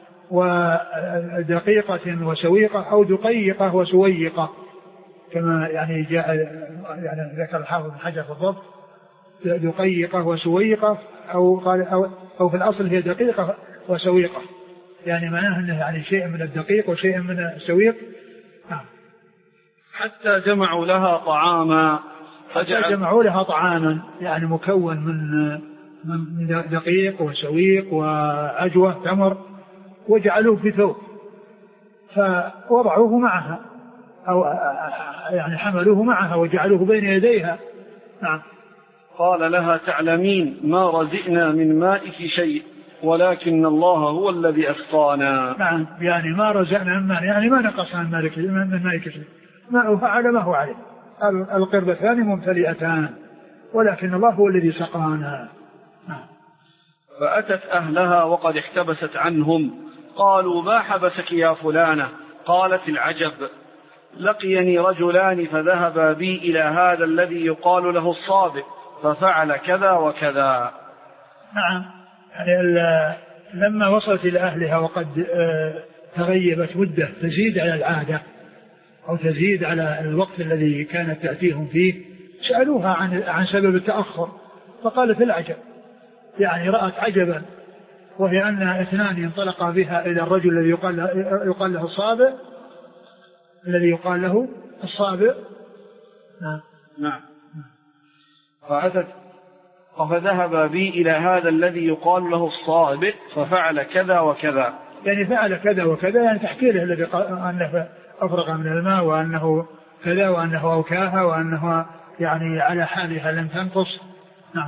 ودقيقة وسويقة أو دقيقة وسويقة كما يعني جاء يعني ذكر الحافظ بن حجر في الضبط، دقيقة وسويقة أو قال أو, أو في الأصل هي دقيقة وسويقة، يعني معناه أنه يعني شيء من الدقيق وشيء من السويق. نعم. حتى جمعوا لها طعاما، حتى جمعوا لها طعاما يعني مكون من من دقيق وسويق وعجوة تمر، وجعلوه في ثوب فوضعوه معها أو يعني حملوه معها وجعلوه بين يديها. نعم. قال لها تعلمين ما رزقنا من مائك شيء ولكن الله هو الذي أسقانا. نعم يعني ما رزقنا من ماء يعني ما نقص من مائك من مائك شيء، ماءه على ما هو عليه، القربتان ممتلئتان ولكن الله هو الذي سقانا. نعم. فأتت أهلها وقد احتبست عنهم، قالوا ما حبسك يا فلانة؟ قالت العجب لقيني رجلان فذهبا بي إلى هذا الذي يقال له الصابئ ففعل كذا وكذا. نعم يعني لما وصلت إلى أهلها وقد تغيبت مدة تزيد على العادة أو تزيد على الوقت الذي كانت تأتيهم فيه، سألوها عن عن سبب التأخر فقالت العجب، يعني رأت عجبا، وهي أن اثنان انطلقا بها إلى الرجل الذي يقال له, يقال له الصابئ الذي يقال له الصابئ. نعم. نعم. فأتت فذهب بي إلى هذا الذي يقال له الصابئ ففعل كذا وكذا، يعني فعل كذا وكذا يعني تحكي له الذي أنه أفرغ من الماء وأنه كذا وأنه أوكاها وأنه يعني على حالها لم تنقص. نعم.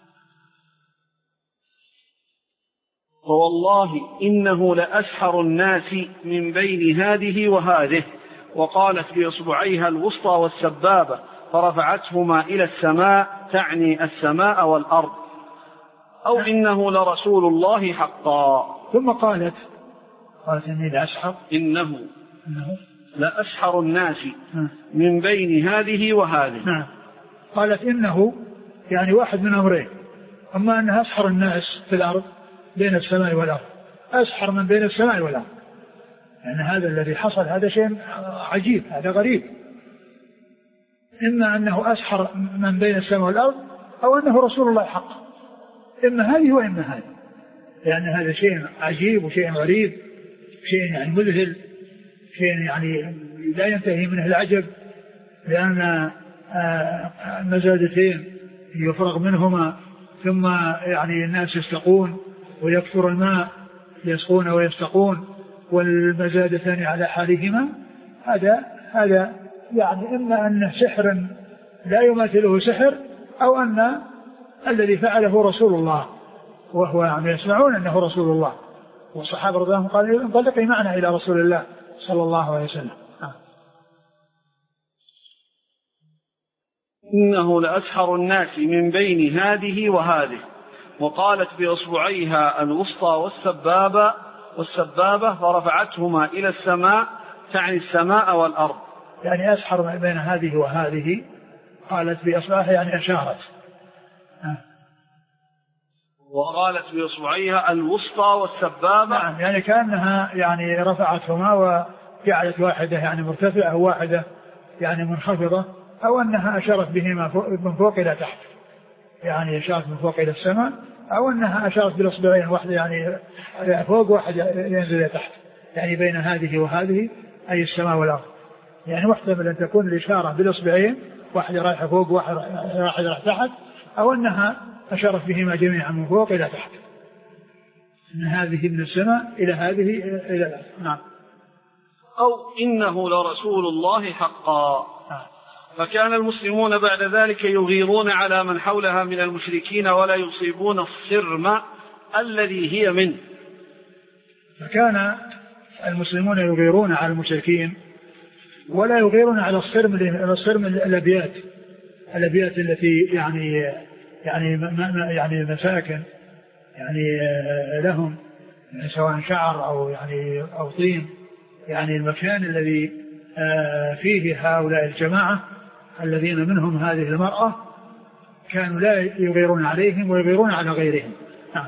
فوالله إنه لأسحر الناس من بين هذه وهذه. وقالت بإصبعيها الوسطى والسبابة فرفعتهما إلى السماء، تعني السماء والأرض. أو إنه لرسول الله حقا. ثم قالت قالت إني لأسحر إنه, إنه لأسحر الناس من بين هذه وهذه. نعم. قالت إنه يعني واحد من أمرين، أما أنها أسحر الناس في الأرض بين السماء والأرض، أسحر من بين السماء والأرض، يعني هذا الذي حصل هذا شيء عجيب، هذا غريب. إما أنه أسحر من بين السماء والأرض أو أنه رسول الله حق، إما هذه وإما هذه، لأن يعني هذا شيء عجيب وشيء غريب، شيء يعني مذهل، شيء يعني لا ينتهي منه العجب، لأن المزادتين يفرغ منهما ثم يعني الناس يستقون ويكثر الماء، يسقون ويستقون، والمزادتان على حالهما، هذا هذا يعني إما أنه سحر لا يماثله سحر، أو أن الذي فعله رسول الله، وهو يعني يسمعون أنه رسول الله، والصحابة رضي الله عنهم قالوا انطلقي معنا إلى رسول الله صلى الله عليه وسلم. إنه لأسحر الناس من بين هذه وهذه. وقالت بأصبعيها الوسطى والسبابة والسبابة فرفعتهما إلى السماء، تعني السماء والأرض. يعني أسحر ما بين هذه وهذه، قالت بأصبعها يعني أشارت. وقالت بأصبعيها الوسطى والسبابة، نعم، يعني كأنها يعني رفعتهما وجعلت واحدة يعني مرتفعة وواحدة يعني منخفضة، أو أنها أشارت بهما من فوق إلى تحت، يعني أشارت من فوق إلى السماء، أو أنها أشارت بالأصبعين، واحدة يعني فوق واحدة ينزل إلى تحت، يعني بين هذه وهذه أي السماء والأرض. يعني محتمل أن تكون الإشارة بالأصبعين، واحدة رايحة فوق واحدة رايحة تحت، أو أنها أشارت بهما جميعا من فوق إلى تحت، من هذه من السماء إلى هذه إلى الأرض. نعم. أو إنه لرسول الله حقا. نعم. فكان المسلمون بعد ذلك يغيرون على من حولها من المشركين ولا يصيبون الصرم الذي هي منه. فكان المسلمون يغيرون على المشركين ولا يغيرون على الصرم الصرم الأبيات الأبيات التي يعني يعني يعني مساكن يعني لهم، يعني سواء شعر أو يعني أو طين، يعني المكان الذي فيه هؤلاء الجماعة الذين منهم هذه المرأة كانوا لا يغيرون عليهم ويغيرون على غيرهم. نعم.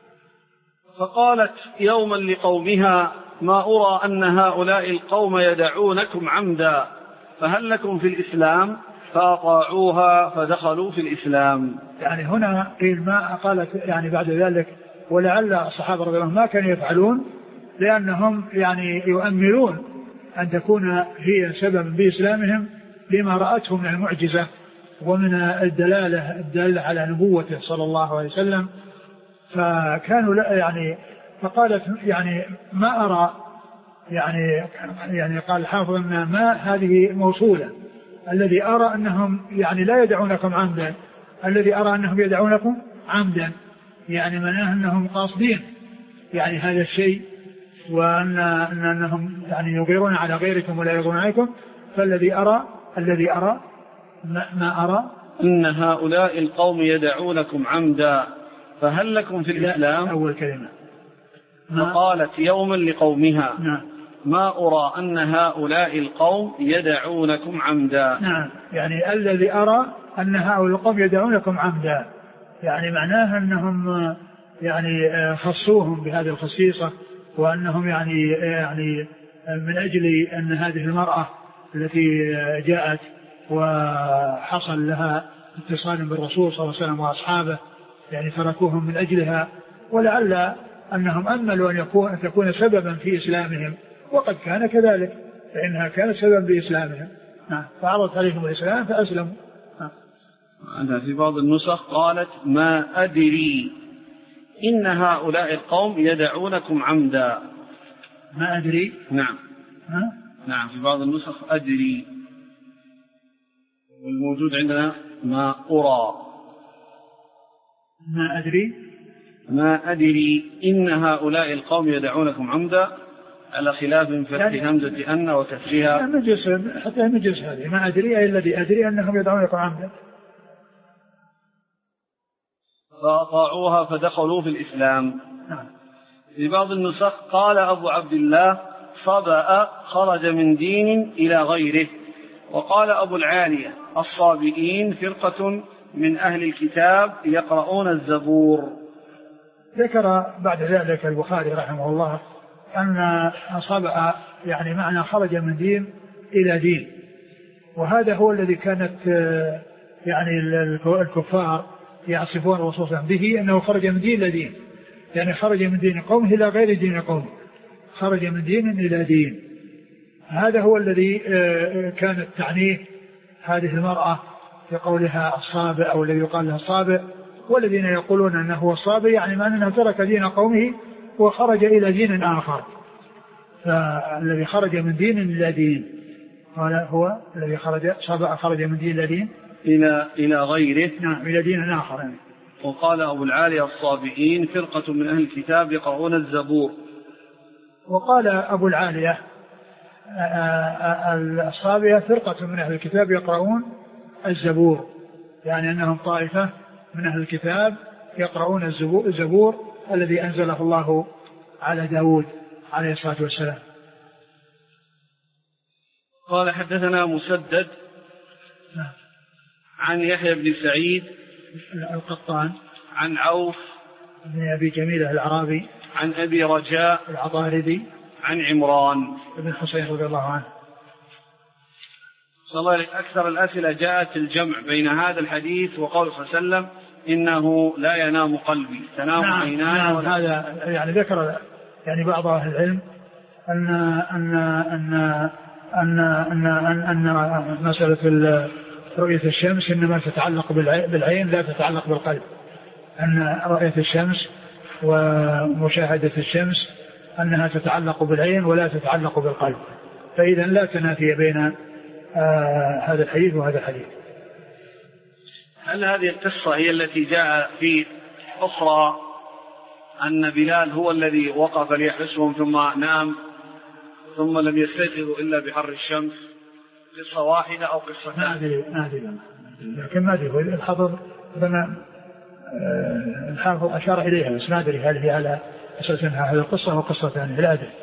فقالت يوما لقومها ما أرى أن هؤلاء القوم يدعونكم عمدا، فهل لكم في الإسلام؟ فأطاعوها فدخلوا في الإسلام. يعني هنا قيل ما قالت يعني بعد ذلك، ولعل الصحابة رضي الله عنهم ما كانوا يفعلون، لأنهم يعني يؤملون أن تكون هي سبب بإسلامهم لما رأته من المعجزة ومن الدلالة الدالة على نبوته صلى الله عليه وسلم. فكانوا لا يعني فقالت يعني ما أرى يعني يعني قال الحافظ أن ما هذه موصولة، الذي أرى أنهم يعني لا يدعونكم عمدا، الذي أرى أنهم يدعونكم عمدا يعني معناه أنهم قاصدين يعني هذا الشيء، وأن أنهم يعني يغيرون على غيركم ولا يغيرون عليكم. فالذي أرى الذي أرى ما, ما أرى أن هؤلاء القوم يدعونكم عمدا فهل لكم في الإسلام؟ أول كلمة. فقالت يوما لقومها نعم. ما أرى أن هؤلاء القوم يدعونكم عمدا. نعم، يعني الذي أرى أن هؤلاء القوم يدعونكم عمدا، يعني معناها أنهم يعني خصوهم بهذه الخصيصة، وأنهم يعني يعني من أجل أن هذه المرأة التي جاءت وحصل لها اتصال بالرسول صلى الله عليه وسلم وأصحابه يعني تركوهم من أجلها، ولعل أنهم أملوا أن يكون أن تكون سببا في إسلامهم، وقد كان كذلك، فإنها كانت سببا بإسلامهم. نعم. فعرضت عليهم الإسلام فأسلموا. نعم. في بعض النسخ قالت ما أدري إن هؤلاء القوم يدعونكم عمدا. ما أدري. نعم. ها؟ نعم، في بعض النسخ أدري، والموجود عندنا ما أرى. ما أدري ما أدري إن هؤلاء القوم يدعونكم عمدا، على خلاف فتح يعني همزة أن وكسرها مجلس حتى مجلس هذه. ما أدري أي الذي أدري أنهم يدعونكم عمدا. فأطاعوها فدخلوا في الإسلام. في بعض النسخ قال أبو عبد الله صبأ خرج من دين إلى غيره. وقال أبو العالية الصابئين فرقة من أهل الكتاب يقرؤون الزبور. ذكر بعد ذلك البخاري رحمه الله أن صبأ يعني معنى خرج من دين إلى دين، وهذا هو الذي كانت يعني الكفار يعصفون الرسول به أنه خرج من دين إلى دين، يعني خرج من دين قومه إلى غير دين قومه، خرج من دين إلى دين. هذا هو الذي كانت تعنيه هذه المرأة في قولها الصابئ أو الذي يقال لها الصابئ، والذين يقولون أنه هو الصابئ يعني ما أنه ترك دين قومه وخرج إلى دين آخر. فالذي خرج من دين إلى دين قال هو الذي خرج صابئ خرج من دين إلى دين إلى إلى غيره، نعم إلى دين آخر يعني. وقال أبو العالي الصابئين فرقة من أهل الكتاب يقرؤون الزبور. وقال أبو العالية الصابئة فرقة من أهل الكتاب يقرؤون الزبور، يعني أنهم طائفة من أهل الكتاب يقرؤون الزبور الذي أنزله الله على داود عليه الصلاة والسلام. قال حدثنا مسدد عن يحيى بن سعيد القطان عن عوف بن أبي جميلة الأعرابي عن أبي رجاء العطاردي عن عمران بن حسين رضي الله عنه. صلى الله عليه أكثر الأسئلة جاءت الجمع بين هذا الحديث وقول صلى الله عليه وسلم إنه لا ينام قلبي تنام نعم عيناي. نعم هذا يعني ذكر يعني بعض أهل العلم أن أن أن أن أن أن, أن مسألة رؤية الشمس إنما تتعلق بالعين لا تتعلق بالقلب، أن رؤية الشمس ومشاهدة الشمس أنها تتعلق بالعين ولا تتعلق بالقلب، فإذا لا تنافي بين آه هذا الحديث وهذا الحديث. هل هذه القصة هي التي جاء في أخرى أن بلال هو الذي وقف ليحبسهم ثم نام ثم لم يستيقظوا إلا بحر الشمس، قصة واحدة أو قصة ثانية؟ ما أدري ما أدري لكن ما أدري الحافظ ربما آه الحافظ أشار إليها بس ما أدري هل هي على أساس أنها هذه القصة أو قصة ثانية، لا أدري.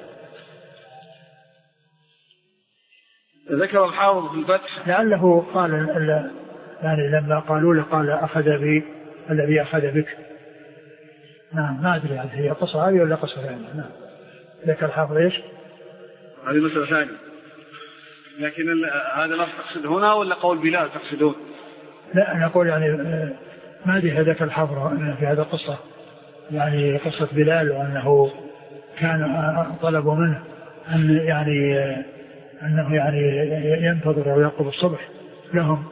ذكر الحافظ في الفتح لعله قال يعني لما قالوا له قال أخذ بي الذي أخذ بك. نعم ما أدري هل هي قصة هذه ولا قصة ثانية. نعم ذكر الحافظ إيش؟ هذه مسألة ثانية، لكن هذا لا تقصد هنا ولا قول بلال تقصدون؟ لا أنا أقول يعني ما أدري هذا الحافظ في هذا القصة يعني قصة بلال وأنه كان طلبوا منه أن يعني أنه يعني ينتظر ويرقب الصبح لهم.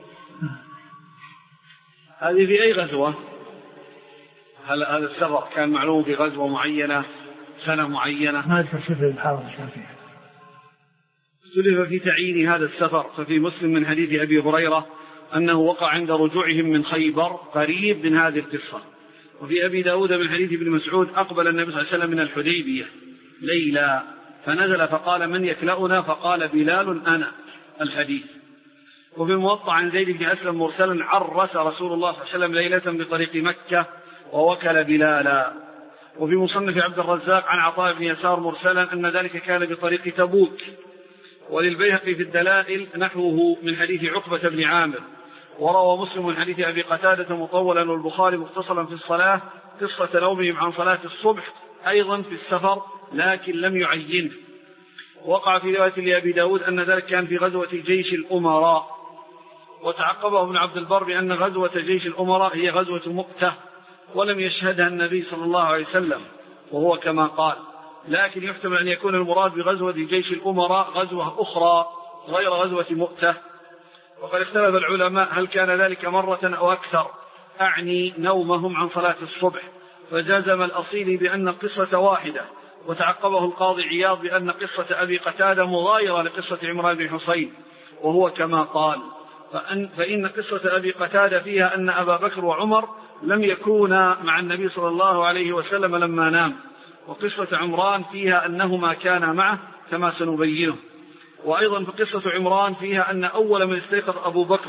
هذه في أي غزوة؟ هل هذا السفر كان معلوم في غزوة معينة سنة معينة؟ ما أذكر شيء الحافظ كان فيها. اختلف في تعيين هذا السفر، ففي مسلم من حديث أبي هريرة أنه وقع عند رجوعهم من خيبر قريب من هذه القصة، وفي أبي داود من حديث ابن مسعود أقبل النبي صلى الله عليه وسلم من الحديبية ليلا فنزل فقال من يكلأنا فقال بلال أنا الحديث. وفي الموطأ عن زيد بن أسلم مرسلا عرس رسول الله صلى الله عليه وسلم ليلة بطريق مكة ووكل بلالا. وفي مصنف عبد الرزاق عن عطاء بن يسار مرسلا أن ذلك كان بطريق تبوك. وللبيهقي في الدلائل نحوه من حديث عقبة بن عامر. وروى مسلم من حديث أبي قتادة مطولا والبخاري مختصرا في الصلاة قصة نومهم عن صلاة الصبح أيضا في السفر لكن لم يعينه. وقع في رواية لأبي داود أن ذلك كان في غزوة جيش الأمراء. وتعقبه ابن عبد البر بأن غزوة جيش الأمراء هي غزوة مؤتة ولم يشهدها النبي صلى الله عليه وسلم وهو كما قال، لكن يحتمل أن يكون المراد بغزوة جيش الأمراء غزوة أخرى غير غزوة مؤتة. وقد اختلف العلماء هل كان ذلك مرة أو أكثر، أعني نومهم عن صلاة الصبح، فجازم الأصيل بأن القصة واحدة. وتعقبه القاضي عياض بأن قصة أبي قتادة مغايرة لقصة عمران بن حسين وهو كما قال، فأن, فإن قصة أبي قتادة فيها أن أبا بكر وعمر لم يكونا مع النبي صلى الله عليه وسلم لما نام، وقصة عمران فيها أنهما كانا معه كما سنبينه. وأيضا في قصة عمران فيها أن أول من استيقظ أبو بكر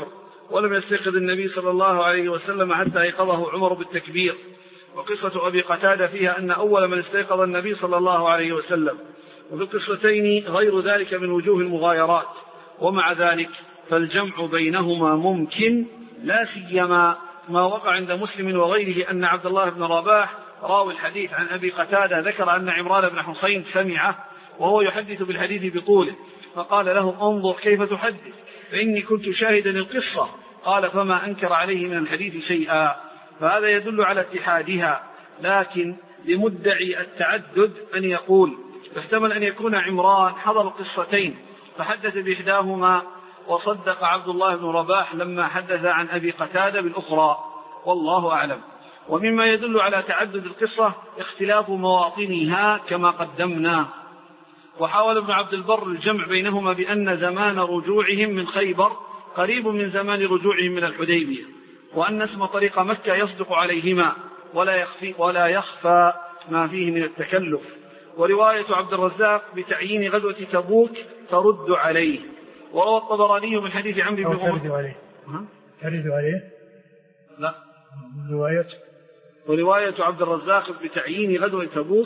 ولم يستيقظ النبي صلى الله عليه وسلم حتى أيقظه عمر بالتكبير. وقصة أبي قتادة فيها أن أول من استيقظ النبي صلى الله عليه وسلم. وفي القصتين غير ذلك من وجوه المغايرات، ومع ذلك فالجمع بينهما ممكن، لا سيما ما وقع عند مسلم وغيره أن عبد الله بن رباح راوي الحديث عن أبي قتادة ذكر أن عمران بن حسين سمعه وهو يحدث بالحديث بطوله، فقال له انظر كيف تحدث فإني كنت شاهدا القصة، قال فما أنكر عليه من الحديث شيئا. فهذا يدل على اتحادها، لكن لمدعي التعدد أن يقول فاحتمل أن يكون عمران حضر القصتين فحدث بإحداهما وصدق عبد الله بن رباح لما حدث عن أبي قتادة بالأخرى، والله أعلم. ومما يدل على تعدد القصة اختلاف مواطنها كما قدمنا. وحاول ابن عبد البر الجمع بينهما بأن زمان رجوعهم من خيبر قريب من زمان رجوعهم من الحديبية، وأن اسم طريق مكة يصدق عليهما ولا يخفي, ولا يخفى ما فيه من التكلف. ورواية عبد الرزاق بتعيين غزوة تبوك ترد عليه. وروى الطبراني من حديث عمرو بن عمر ترد عليه ترد عليه لا رواية ورواية عبد الرزاق بتعيين غزوة تبوك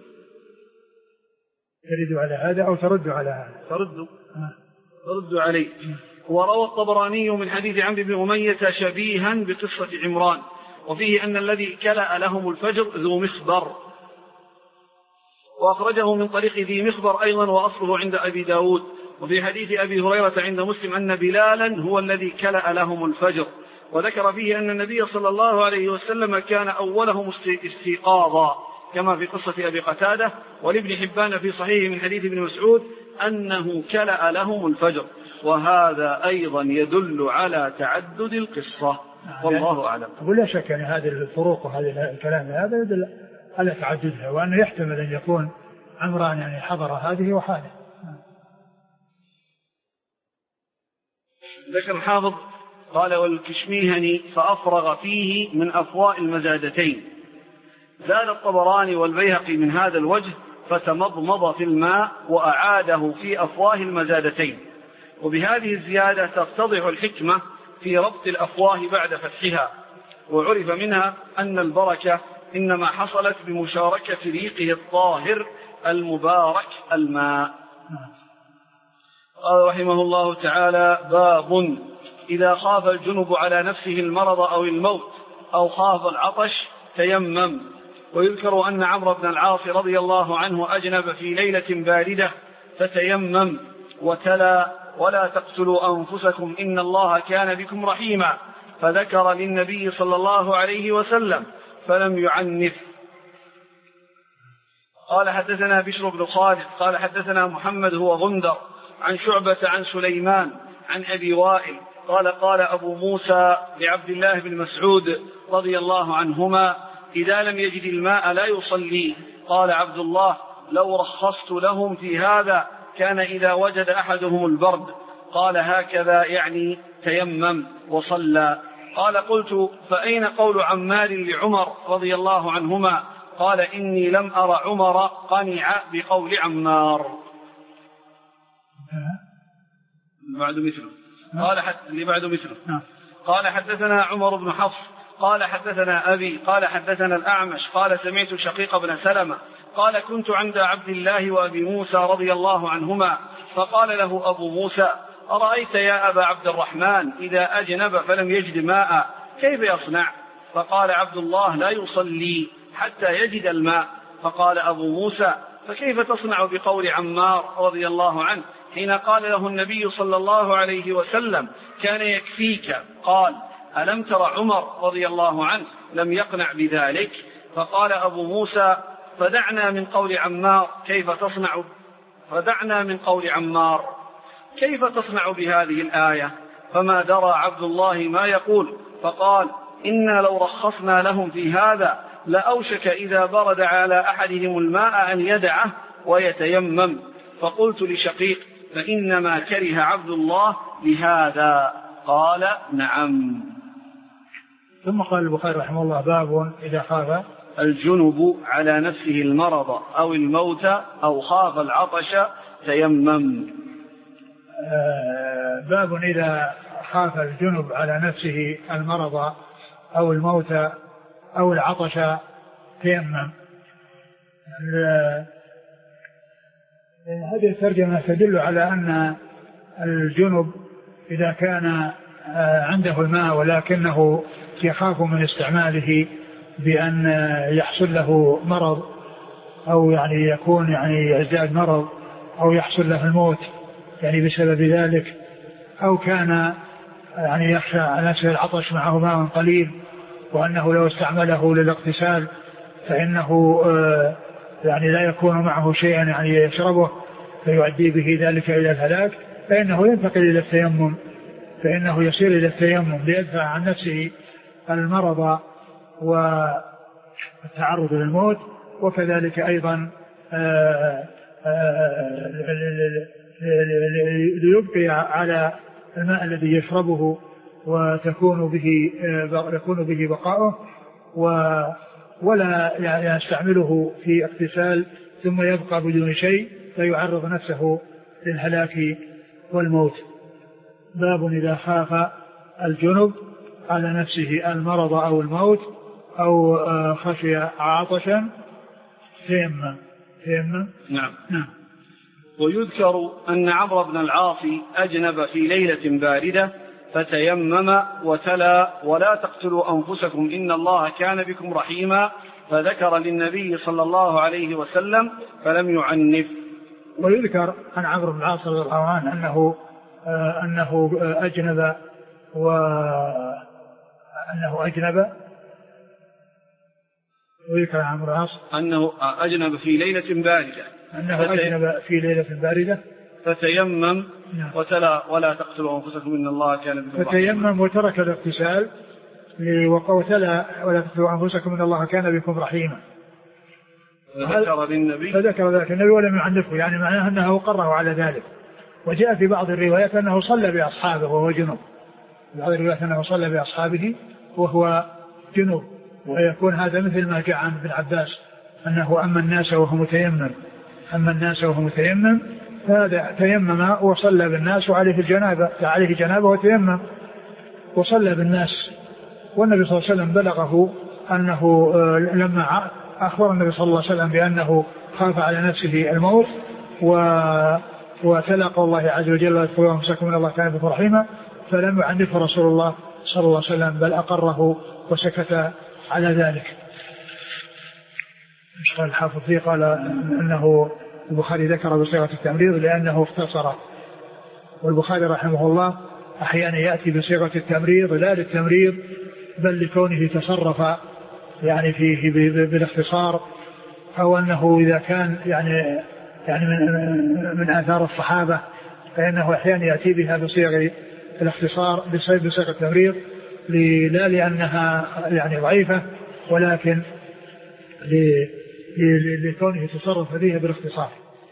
ترد على هذا أو ترد على هذا ترد ترد عليه. وروى الطبراني من حديث عمرو بن أمية شبيها بقصة عمران، وفيه أن الذي كلأ لهم الفجر ذو مخبر. وأخرجه من طريق ذي مخبر أيضا وأصله عند أبي داود. وفي حديث أبي هريرة عند مسلم أن بلالا هو الذي كلأ لهم الفجر، وذكر فيه أن النبي صلى الله عليه وسلم كان أولهم استيقاظا كما في قصة أبي قتادة. ولابن حبان في صحيح من حديث ابن مسعود أنه كلأ لهم الفجر، وهذا أيضا يدل على تعدد القصة، والله أعلم. ولا شك أن هذه الفروق وهذا الكلام هذا يدل على تعددها، وأنه يحتمل أن يكون عمران يعني حضر هذه وحاله. ذكر الحافظ قال والكشميهني فأفرغ فيه من أفواء المزادتين. زاد الطبراني والبيهقي من هذا الوجه فتمضمض في الماء وأعاده في أفواه المزادتين. وبهذه الزيادة تتضح الحكمة في ربط الأفواه بعد فتحها. وعرف منها أن البركة إنما حصلت بمشاركة ريقه الطاهر المبارك الماء. قال رحمه الله تعالى باب إذا خاف الجنب على نفسه المرض أو الموت أو خاف العطش تيمم. ويذكر أن عمرو بن العاص رضي الله عنه أجنب في ليلة باردة فتيمم وتلا ولا تقتلوا أنفسكم إن الله كان بكم رحيما، فذكر للنبي صلى الله عليه وسلم فلم يعنف. قال حدثنا بشر بن خالد قال حدثنا محمد هو غندر عن شعبة عن سليمان عن أبي وائل قال قال أبو موسى لعبد الله بن مسعود رضي الله عنهما إذا لم يجد الماء لا يصلي. قال عبد الله لو رخصت لهم في هذا كان إذا وجد أحدهم البرد. قال هكذا يعني تيمم وصلى. قال قلت فأين قول عمار لعمر رضي الله عنهما؟ قال إني لم أرى عمر قنع بقول عمار. بعد مثله قال حتى اللي بعد مثله قال حدثنا عمر بن حفص قال حدثنا أبي قال حدثنا الأعمش قال سمعت شقيق بن سلمة قال كنت عند عبد الله وأبي موسى رضي الله عنهما فقال له أبو موسى أرأيت يا أبا عبد الرحمن إذا أجنب فلم يجد ماء كيف يصنع؟ فقال عبد الله لا يصلي حتى يجد الماء. فقال أبو موسى فكيف تصنع بقول عمار رضي الله عنه حين قال له النبي صلى الله عليه وسلم كان يكفيك؟ قال ألم تر عمر رضي الله عنه لم يقنع بذلك؟ فقال أبو موسى فدعنا من قول عمار كيف تصنع فدعنا من قول عمار كيف تصنع بهذه الآية؟ فما درى عبد الله ما يقول. فقال إنا لو رخصنا لهم في هذا لأوشك إذا برد على أحدهم الماء أن يدعه ويتيمم. فقلت لشقيق فإنما كره عبد الله لهذا. قال نعم. ثم قال البخاري رحمه الله باب إذا خاف الجنب على نفسه المرض أو الموت أو خاف العطش تيمم. باب إذا خاف الجنب على نفسه المرض أو الموت أو العطش تيمم. هذه الترجمة تدل على أن الجنب إذا كان عنده الماء ولكنه يخاف من استعماله بأن يحصل له مرض أو يعني يكون يعني يزداد مرض أو يحصل له الموت يعني بسبب ذلك، أو كان يعني يخشى على نفسه العطش معه ماء قليل وأنه لو استعمله للاغتسال فإنه يعني لا يكون معه شيئا يعني يشربه فيؤدي به ذلك إلى الهلاك، فإنه ينتقل إلى التيمم، فإنه يصير إلى التيمم ليدفع عن نفسه المرض والتعرض للموت، وكذلك أيضا ليبقي على الماء الذي يشربه وتكون به يكون به بقاؤه ولا يستعمله في اغتسال ثم يبقى بدون شيء فيعرض نفسه للهلاك والموت. باب إذا خاف الجنب على نفسه المرض أو الموت أو خشي عطشا تيمم. تيمم. نعم. نعم. ويذكر أن عمرو بن العاص أجنب في ليلة باردة فتيمم وتلا ولا تقتلوا أنفسكم إن الله كان بكم رحيما، فذكر للنبي صلى الله عليه وسلم فلم يعنف. ويذكر عن عمرو بن العاص رضي الله عنه أنه أنه أجنب وأنه أجنب ويذكر عن عمرو بن العاص أنه أجنب في ليلة باردة أنه أجنب في ليلة باردة فتيمم وتلا ولا تقتلوا أنفسكم إن الله كان بكم رحيما. فتيمم وترك الاغتسال وتلا ولا تقتلوا أنفسكم إن الله كان بكم رحيما. فذكر للنبي فذكر ذلك النبي ولم يعنفه، يعني معناه أنه قره على ذلك. وجاء في بعض الروايات أنه صلى بأصحابه وهو جنوب، في بعض الروايات أنه صلى بأصحابه وهو جنوب، ويكون هذا مثل ما جاء عن ابن عباس أنه أما الناس وهو متيمم أما الناس وهو متيمم فهذا تيمم وصلى بالناس وعليه الجنابة عليه جنابة وتيمم وصلى بالناس. والنبي صلى الله عليه وسلم بلغه أنه لما أخبر النبي صلى الله عليه وسلم بأنه خاف على نفسه الموت وتلقى الله عز وجل ويذكروا أنفسكم إن الله كان بكم رحيما، فلم يعنفه رسول الله صلى الله عليه وسلم بل أقره وسكت على ذلك. قال الحافظ فيه قال أنه البخاري ذكر بصيغة التمريض لأنه اختصر، والبخاري رحمه الله أحيانا يأتي بصيغة التمريض لا للتمريض بل لكونه تصرف يعني فيه بالاختصار، أو أنه إذا كان يعني يعني من, من آثار الصحابة فإنه أحيانا يأتي بها بصيغة الاختصار بصيغة التمريض لا لأنها يعني ضعيفة ولكن لكونه تصرف فيها بالاختصار.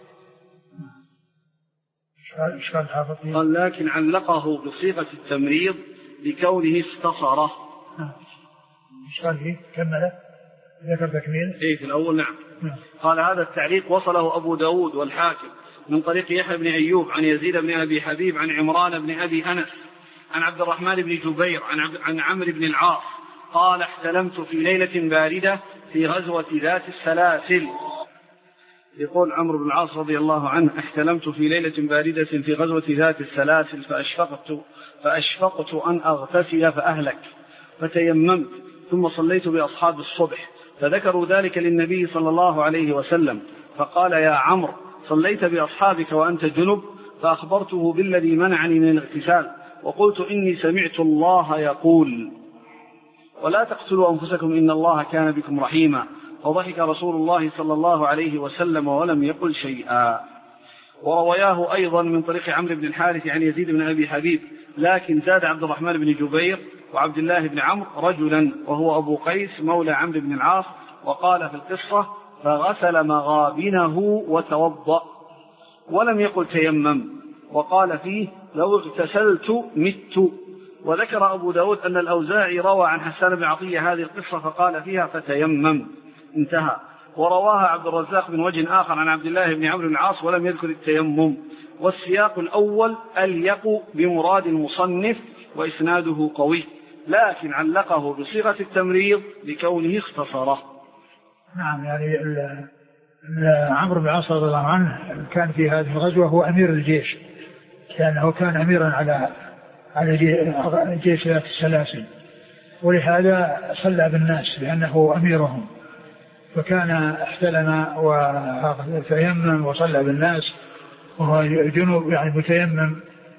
قال لكن علقه بصيغة التمريض لكونه اختصره. ايش قال فيه؟ كمله ذكر تكميل ايه في الاول. نعم. نعم. قال هذا التعليق وصله ابو داود والحاكم من طريق يحيى بن ايوب عن يزيد بن ابي حبيب عن عمران بن ابي انس عن عبد الرحمن بن جبير عن عبد عن عمرو بن العاص قال احتلمت في ليلة باردة في غزوة ذات السلاسل. يقول عمرو بن العاص رضي الله عنه احتلمت في ليلة باردة في غزوة ذات السلاسل فأشفقت فأشفقت أن أغتسل فأهلك فتيممت ثم صليت بأصحاب الصبح فذكروا ذلك للنبي صلى الله عليه وسلم فقال يا عمرو صليت بأصحابك وأنت جنب؟ فأخبرته بالذي منعني من الاغتسال وقلت إني سمعت الله يقول ولا تقتلوا أنفسكم إن الله كان بكم رحيما، وضحك رسول الله صلى الله عليه وسلم ولم يقل شيئا. وروياه أيضا من طريق عمرو بن الحارث عن يزيد بن أبي حبيب لكن زاد عبد الرحمن بن جبير وعبد الله بن عمرو رجلا وهو أبو قيس مولى عمرو بن العاص، وقال في القصة فغسل مغابنه وتوضأ ولم يقل تيمم، وقال فيه لو اغتسلت مت. وذكر أبو داود أن الأوزاعي روى عن حسان بن عطية هذه القصة فقال فيها فتيمم انتهى. ورواها عبد الرزاق من وجه آخر عن عبد الله بن عمرو بن العاص ولم يذكر التيمم. والسياق الأول أليق بمراد المصنف وإسناده قوي، لكن علقه بصيغة التمريض لكونه اختصره. نعم، يعني عمرو بن العاص رضي الله عنه كان في هذه الغزوة هو أمير الجيش، لأنه كان أميرا على على جيش ذات السلاسل، ولهذا صلى بالناس لأنه أميرهم، فكان احتلم وتيمم وصلى بالناس وهو جنوب يعني متيمم،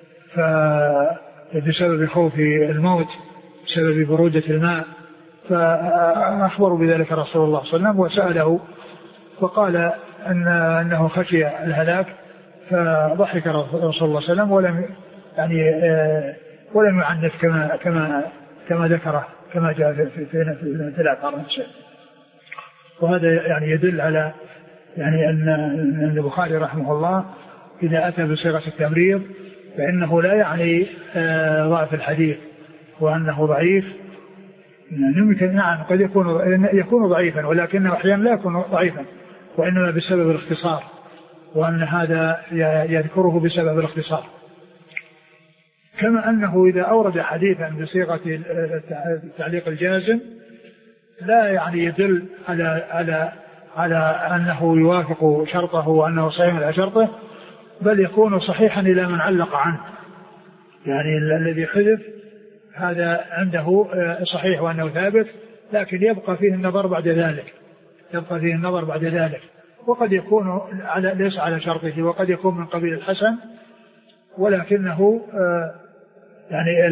فبسبب خوف الموت بسبب برودة الماء، فأخبروا بذلك رسول الله صلى الله عليه وسلم وسأله، فقال أن أنه خشي الهلاك، فضحك رسول الله صلى الله عليه وسلم ولم يعني ولم يعنف كما كما كما ذكره كما جاء في في في, في الأثار نفسه. وهذا يعني يدل على يعني أن أن البخاري رحمه الله إذا أتى بصيغة التمريض فإنه لا يعني ضعف الحديث وأنه ضعيف. يمكن نعم قد يكون يكون ضعيفا، ولكنه أحيانا لا يكون ضعيفا، وإنما بسبب الاختصار، وأن هذا يذكره بسبب الاختصار. كما أنه إذا أورد حديثا بصيغة التعليق الجازم لا يعني يدل على على على أنه يوافق شرطه وأنه صحيح على شرطه، بل يكون صحيحا إلى من علق عنه، يعني الذي حذف هذا عنده صحيح وأنه ثابت، لكن يبقى فيه النظر بعد ذلك يبقى فيه النظر بعد ذلك وقد يكون على ليس على شرطه، وقد يكون من قبيل الحسن، ولكنه يعني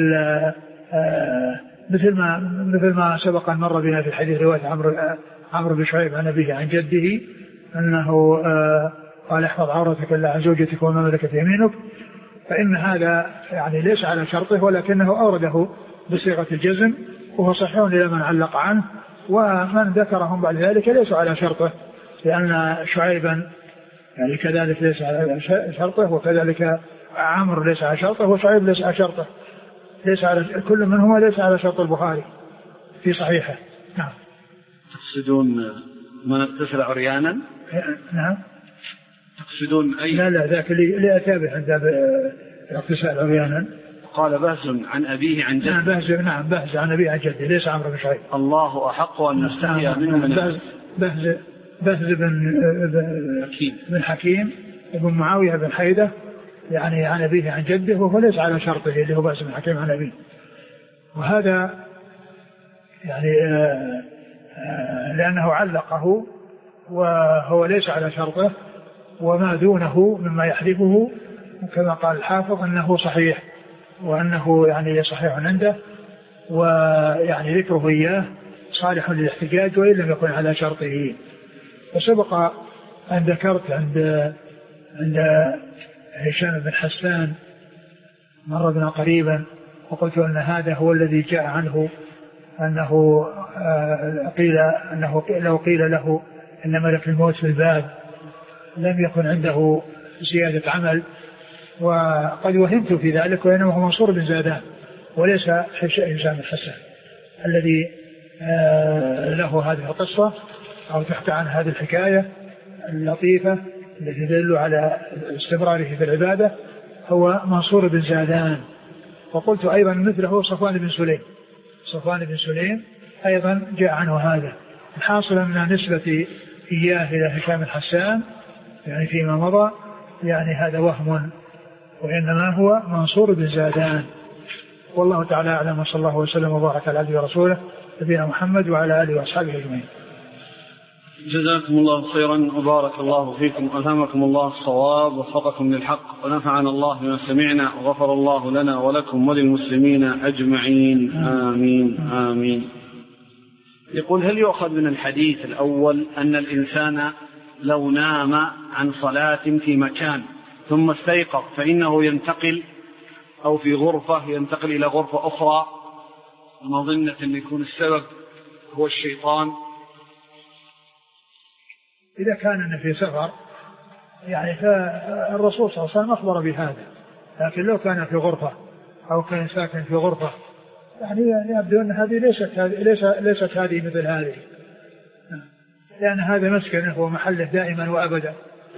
مثل ما مثل ما سبق أن مر بنا في حديث رواية عمرو عمرو بن شعيب عن أبيه عن جده أنه قال احفظ عورتك إلا عن زوجتك وما ملكت يمينك، فإن هذا يعني ليس على شرطه، ولكنه أورده بصيغة الجزم وهو صحيح إلى من علق عنه، ومن ذكرهم بعد ذلك ليس على شرطه، لأن شعيبا يعني كذلك ليس على شرطه، وكذلك عمرو ليس على شرطه، وشعيب ليس على شرطه، ليس على كل منهما ليس على شرط البخاري في صحيحه. نعم. تقصدون من اغتسل عريانا؟ نعم. تقصدون أي؟ لا لا ذاك اللي أتابع عند اغتسال عريانا. قال بهز عن أبيه عن جده. نعم بهز نعم بهز عن أبيه عن جده، ليس عمرو بن شعيب. الله أحق أن نستحيا منه من بهز بهز بهز بن حكيم بن حكيم ابن معاوية بن حيدة يعني عن أبيه عن جده، وهو ليس على شرطه اللي هو بهز بن حكيم عن أبيه. وهذا يعني آآ آآ لأنه علقه وهو ليس على شرطه، وما دونه مما يحذفه كما قال الحافظ أنه صحيح، وأنه يعني صحيح عنده، ويعني ذكره إياه صالح للاحتجاج وإن لم يكن على شرطه. وسبق أن ذكرت عند عند هشام بن حسان مر بنا قريبا، وقلت أن هذا هو الذي جاء عنه أنه قيل أنه لو قيل له أن ملك الموت في الباب لم يكن عنده زيادة عمل، وقد وهمت في ذلك، وإنما هو منصور بن زادان وليس هشام بن حسان الذي له هذه القصة أو تحكى عن هذه الحكاية اللطيفة التي تدل على استمراره في العبادة، هو منصور بن زادان. وقلت أيضا مثله صفوان بن سليم صفوان بن سليم أيضا جاء عنه هذا. الحاصل أن نسبة إياه إلى هشام بن حسان يعني فيما مضى يعني هذا وهم، وإنما هو منصور بن زادان. والله تعالى أعلم، وصلى الله وسلم وبارك على عبده ورسوله نبينا محمد وعلى آله وأصحابه أجمعين. جزاكم الله خيرا وبارك الله فيكم، ألهمكم الله الصواب ووفقكم للحق، ونفعنا الله بما سمعنا، وغفر الله لنا ولكم وللمسلمين أجمعين. آمين آمين. يقول: هل يؤخذ من الحديث الأول أن الإنسان لو نام عن صلاة في مكان ثم استيقظ فإنه ينتقل، أو في غرفة ينتقل إلى غرفة أخرى مظنة أن يكون السبب هو الشيطان؟ إذا كان في سفر يعني فالرسول صلى الله عليه وسلم أخبر بهذا، لكن لو كان في غرفة أو كان ساكن في غرفة يعني يبدو أن هذه ليست ليست ليست هذه مثل هذه لأن هذا مسكنه ومحله دائما وأبدا.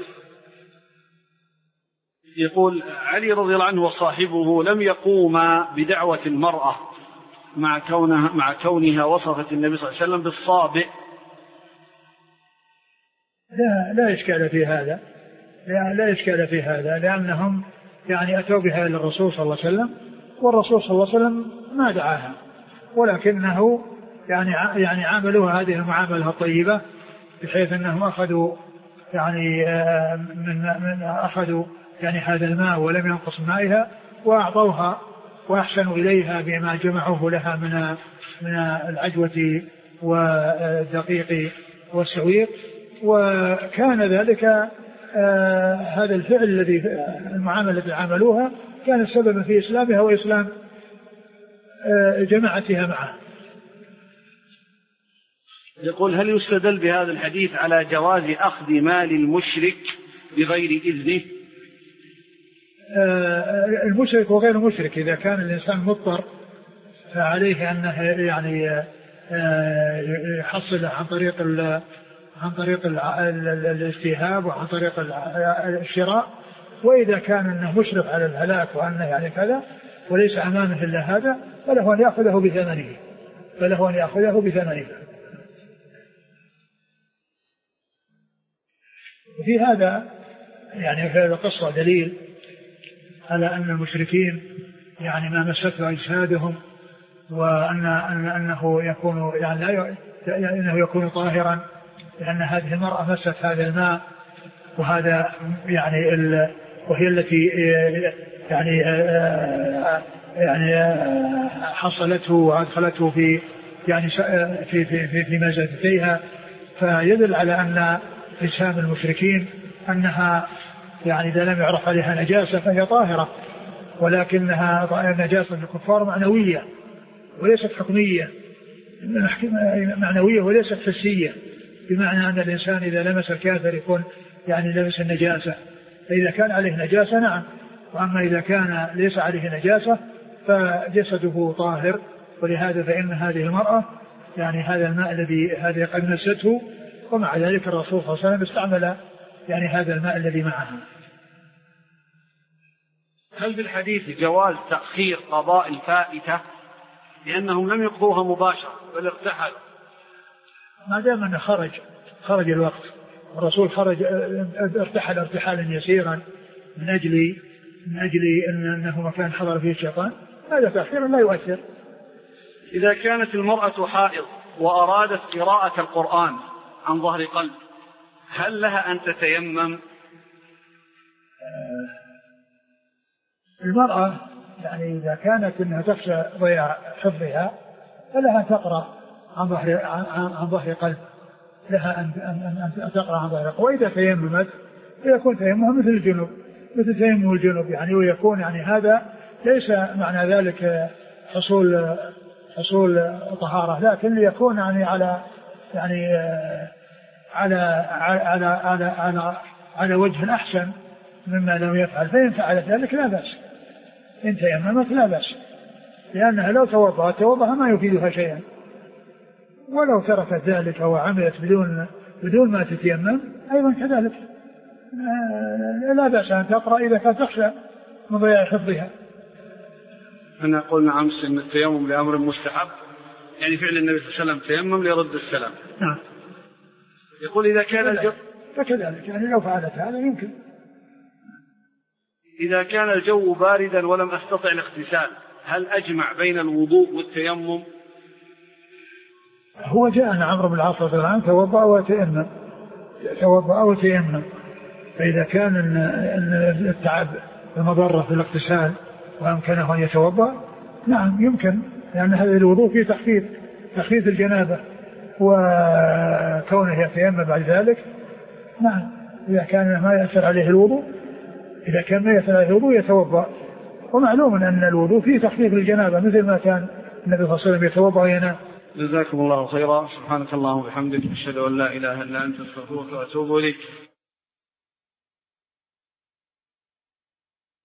يقول علي رضي الله عنه وصاحبه لم يقوما بدعوة المرأة مع كونها, مع كونها وصفت النبي صلى الله عليه وسلم بالصابئ. لا لا إشكال في هذا، لا, لا إشكال في هذا، لأنهم يعني أتوا بها إلى الرسول صلى الله عليه وسلم، والرسول صلى الله عليه وسلم ما دعاها، ولكنه يعني يعني عاملوها هذه المعاملة الطيبة، بحيث أنهم أخذوا يعني من, من أخذوا يعني هذا الماء ولم ينقص مائها وأعطوها وأحسنوا إليها بما جمعوه لها من من العجوة والدقيق والسويق. وكان ذلك آه هذا الفعل الذي المعاملة التي عملوها كان سببا في إسلامها وإسلام آه جماعتها معه. يقول هل يستدل بهذا الحديث على جواز أخذ مال المشرك بغير إذنه؟ آه المشرك وغير المشرك إذا كان الإنسان مضطر فعليه أنه يعني آه يحصل عن طريق عن طريق الاستيهاب وعن طريق الشراء. وإذا كان أنه مشرف على الهلاك وأنه يعني كذا وليس أمامه إلا هذا فله أن يأخذه بثمنه فله أن يأخذه بثمنه. وفي هذا يعني في هذه القصة دليل على أن المشركين يعني ما مسته أجسادهم وأن أنه يكون يعني لا يعني أنه يكون طاهرا، لأن هذه المرأة مست هذا الماء وهذا يعني ال وهي التي يعني يعني حصلته وأدخلته في يعني في في في, في مزادتيها، فيدل على أن إسهام المشركين أنها يعني إذا لم يعرف عليها نجاسة فهي طاهرة، ولكنها نجاسة الكفار معنوية وليست حكمية، معنوية وليست حسية، بمعنى أن الإنسان إذا لمس الكافر يكون يعني لمس النجاسة، فإذا كان عليه نجاسة نعم، وأما إذا كان ليس عليه نجاسة فجسده طاهر. ولهذا فإن هذه المرأة يعني هذا الماء الذي هذه قد مسته، ومع ذلك الرسول صلى الله عليه وسلم استعمل يعني هذا الماء الذي معها. هل بالحديث جواز تأخير قضاء الفائتة لأنهم لم يقضوها مباشرة بل ارتحلوا؟ ما دام أنه خرج خرج الوقت، الرسول خرج ارتحل ارتحالا يسيرا من أجل من أجل أنه مكان حضر فيه الشيطان، هذا تأخير لا يؤثر. إذا كانت المرأة حائض وأرادت قراءة القرآن عن ظهر قلب هل لها أن تتيمم؟ المرأة يعني إذا كانت أنها تخشى ضياع حفظها فلها أن تقرأ عن ظهر عن, عن ظهر قلب، لها أن, أن, أن تقرأ عن ظهر قلب. وإذا تيممت يكون تيممها مثل الجنوب مثل تيمم الجنوب يعني، ويكون يعني هذا ليس معنى ذلك حصول حصول طهارة، لكن ليكون يعني على يعني على على على على على وجه أحسن مما لم يفعل. فإن فعلت ذلك لا بأس، إن تيممت لا بأس، لأنها لو توضأت توضأها ما يفيدها شيئا، ولو تركت ذلك وعملت بدون بدون ما تتيمم أيضا كذلك لا بأس أن تقرأ إذا كانت تخشى من ضياع حفظها. أنا قلنا أمس أن التيمم لأمر مستحب، يعني فعل النبي صلى الله عليه وسلم تيمم ليرد السلام. نعم. يقول إذا كان الجو فكذلك يعني لو فعلت هذا يمكن. إذا كان الجو باردا ولم أستطع الاغتسال هل أجمع بين الوضوء والتيمم؟ هو جاء عن عمرو بن العاص رضي الله عنه توضأ وتيمم توضأ وتيمم، فإذا كان ان التعب المضرة في الاغتسال وأمكنه أن يتوضأ نعم يمكن، لأن هذا الوضوء فيه تخفيف تخفيف الجنابة، وكونه يتيمم بعد ذلك نعم إذا كان ما يأثر عليه الوضوء إذا كان ما يأثر عليه الوضوء يتوضأ. ومعلوم أن الوضوء فيه تخفيف الجنابة مثل ما كان النبي صلى الله عليه وسلم يتوضأ وينام. جزاكم الله خيرا. سبحانك اللهم وبحمدك أشهد أن لا إله إلا أنت أستغفرك وأتوب إليك.